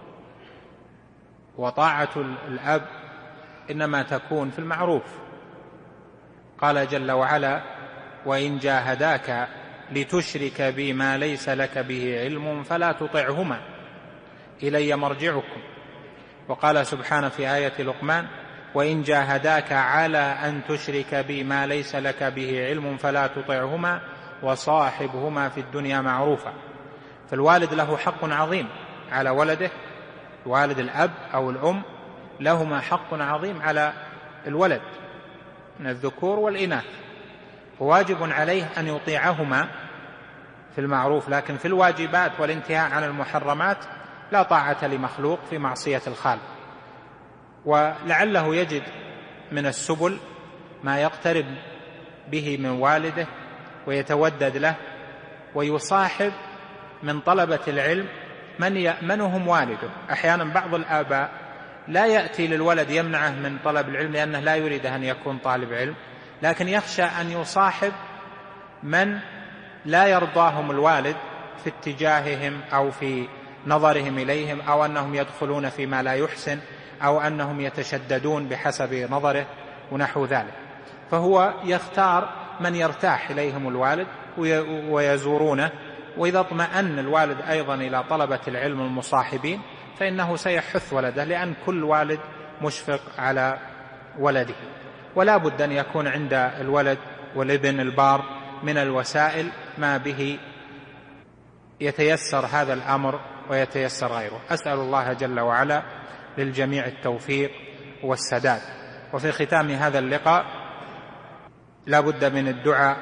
وطاعة الأب إنما تكون في المعروف. قال جل وعلا: وإن جاهداك لتشرك بي ما ليس لك به علم فلا تطعهما إلي مرجعكم. وقال سبحانه في آية لقمان: وإن جاهداك على أن تشرك بي ما ليس لك به علم فلا تطعهما وصاحبهما في الدنيا معروفا. فالوالد له حق عظيم على ولده، والد الأب أو الأم لهما حق عظيم على الولد من الذكور والإناث، وواجب عليه أن يطيعهما في المعروف، لكن في الواجبات والانتهاء عن المحرمات لا طاعة لمخلوق في معصية الخالق. ولعله يجد من السبل ما يقترب به من والده ويتودد له، ويصاحب من طلبة العلم من يأمنهم والده. أحيانا بعض الآباء لا يأتي للولد يمنعه من طلب العلم لأنه لا يريد أن يكون طالب علم، لكن يخشى أن يصاحب من لا يرضاهم الوالد في اتجاههم أو في نظرهم إليهم، أو أنهم يدخلون فيما لا يحسن، أو أنهم يتشددون بحسب نظره ونحو ذلك. فهو يختار من يرتاح إليهم الوالد ويزورونه، وإذا اطمأن الوالد أيضا إلى طلبة العلم المصاحبين فإنه سيحث ولده، لأن كل والد مشفق على ولده. ولا بد أن يكون عند الولد والابن البار من الوسائل ما به يتيسر هذا الأمر ويتيسر غيره. أسأل الله جل وعلا للجميع التوفيق والسداد. وفي ختام هذا اللقاء لا بد من الدعاء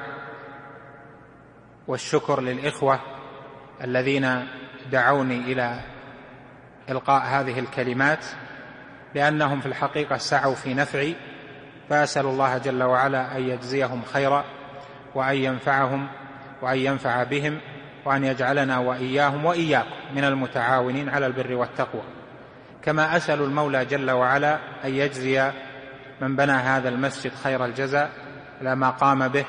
والشكر للإخوة الذين دعوني إلى إلقاء هذه الكلمات، لأنهم في الحقيقة سعوا في نفعي، فأسأل الله جل وعلا أن يجزيهم خيرا، وأن ينفعهم وأن ينفع بهم، وأن يجعلنا وإياهم وإياكم من المتعاونين على البر والتقوى. كما أسأل المولى جل وعلا أن يجزي من بنى هذا المسجد خير الجزاء على ما قام به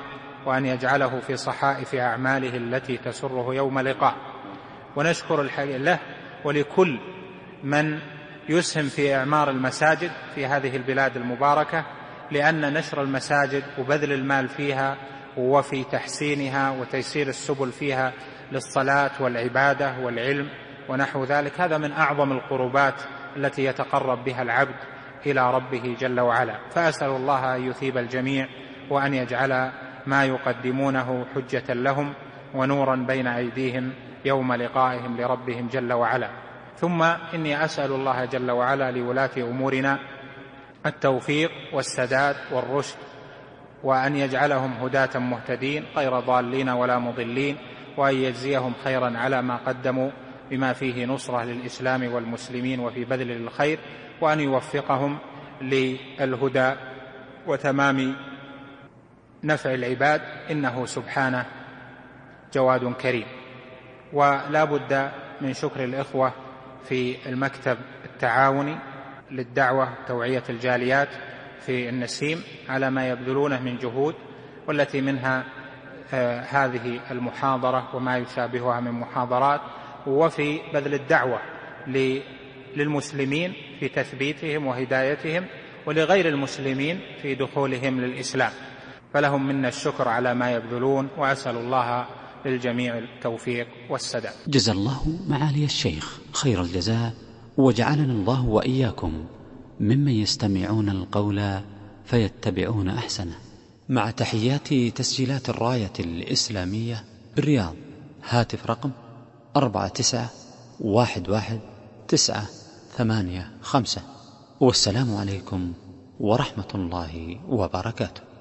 وأن يجعله في صحائف أعماله التي تسره يوم لقاء. ونشكر له ولكل من يسهم في إعمار المساجد في هذه البلاد المباركة، لأن نشر المساجد وبذل المال فيها وفي تحسينها وتيسير السبل فيها للصلاة والعبادة والعلم ونحو ذلك هذا من أعظم القربات التي يتقرب بها العبد إلى ربه جل وعلا. فأسأل الله أن يثيب الجميع وأن يجعل ما يقدمونه حجة لهم ونورا بين أيديهم يوم لقائهم لربهم جل وعلا. ثم إني أسأل الله جل وعلا لولاة أمورنا التوفيق والسداد والرشد، وأن يجعلهم هداة مهتدين غير ضالين ولا مضلين، وأن يجزيهم خيرا على ما قدموا بما فيه نصرة للإسلام والمسلمين وفي بذل الخير، وأن يوفقهم للهدى وتمام نفع العباد، إنه سبحانه جواد كريم. ولا بد من شكر الإخوة في المكتب التعاوني للدعوة توعية الجاليات في النسيم على ما يبذلونه من جهود، والتي منها آه هذه المحاضرة وما يشابهها من محاضرات، وفي بذل الدعوة للمسلمين في تثبيتهم وهدايتهم، ولغير المسلمين في دخولهم للإسلام، فلهم منا الشكر على ما يبذلون، وأسأل الله للجميع التوفيق والسداد. جزا الله معالي الشيخ خير الجزاء، وجعلنا الله وإياكم ممن يستمعون القول فيتبعون أحسنه. مع تحيات تسجيلات الراية الإسلامية بالرياض، هاتف رقم أربعة تسعة واحد واحد تسعة ثمانية خمسة، والسلام عليكم ورحمة الله وبركاته.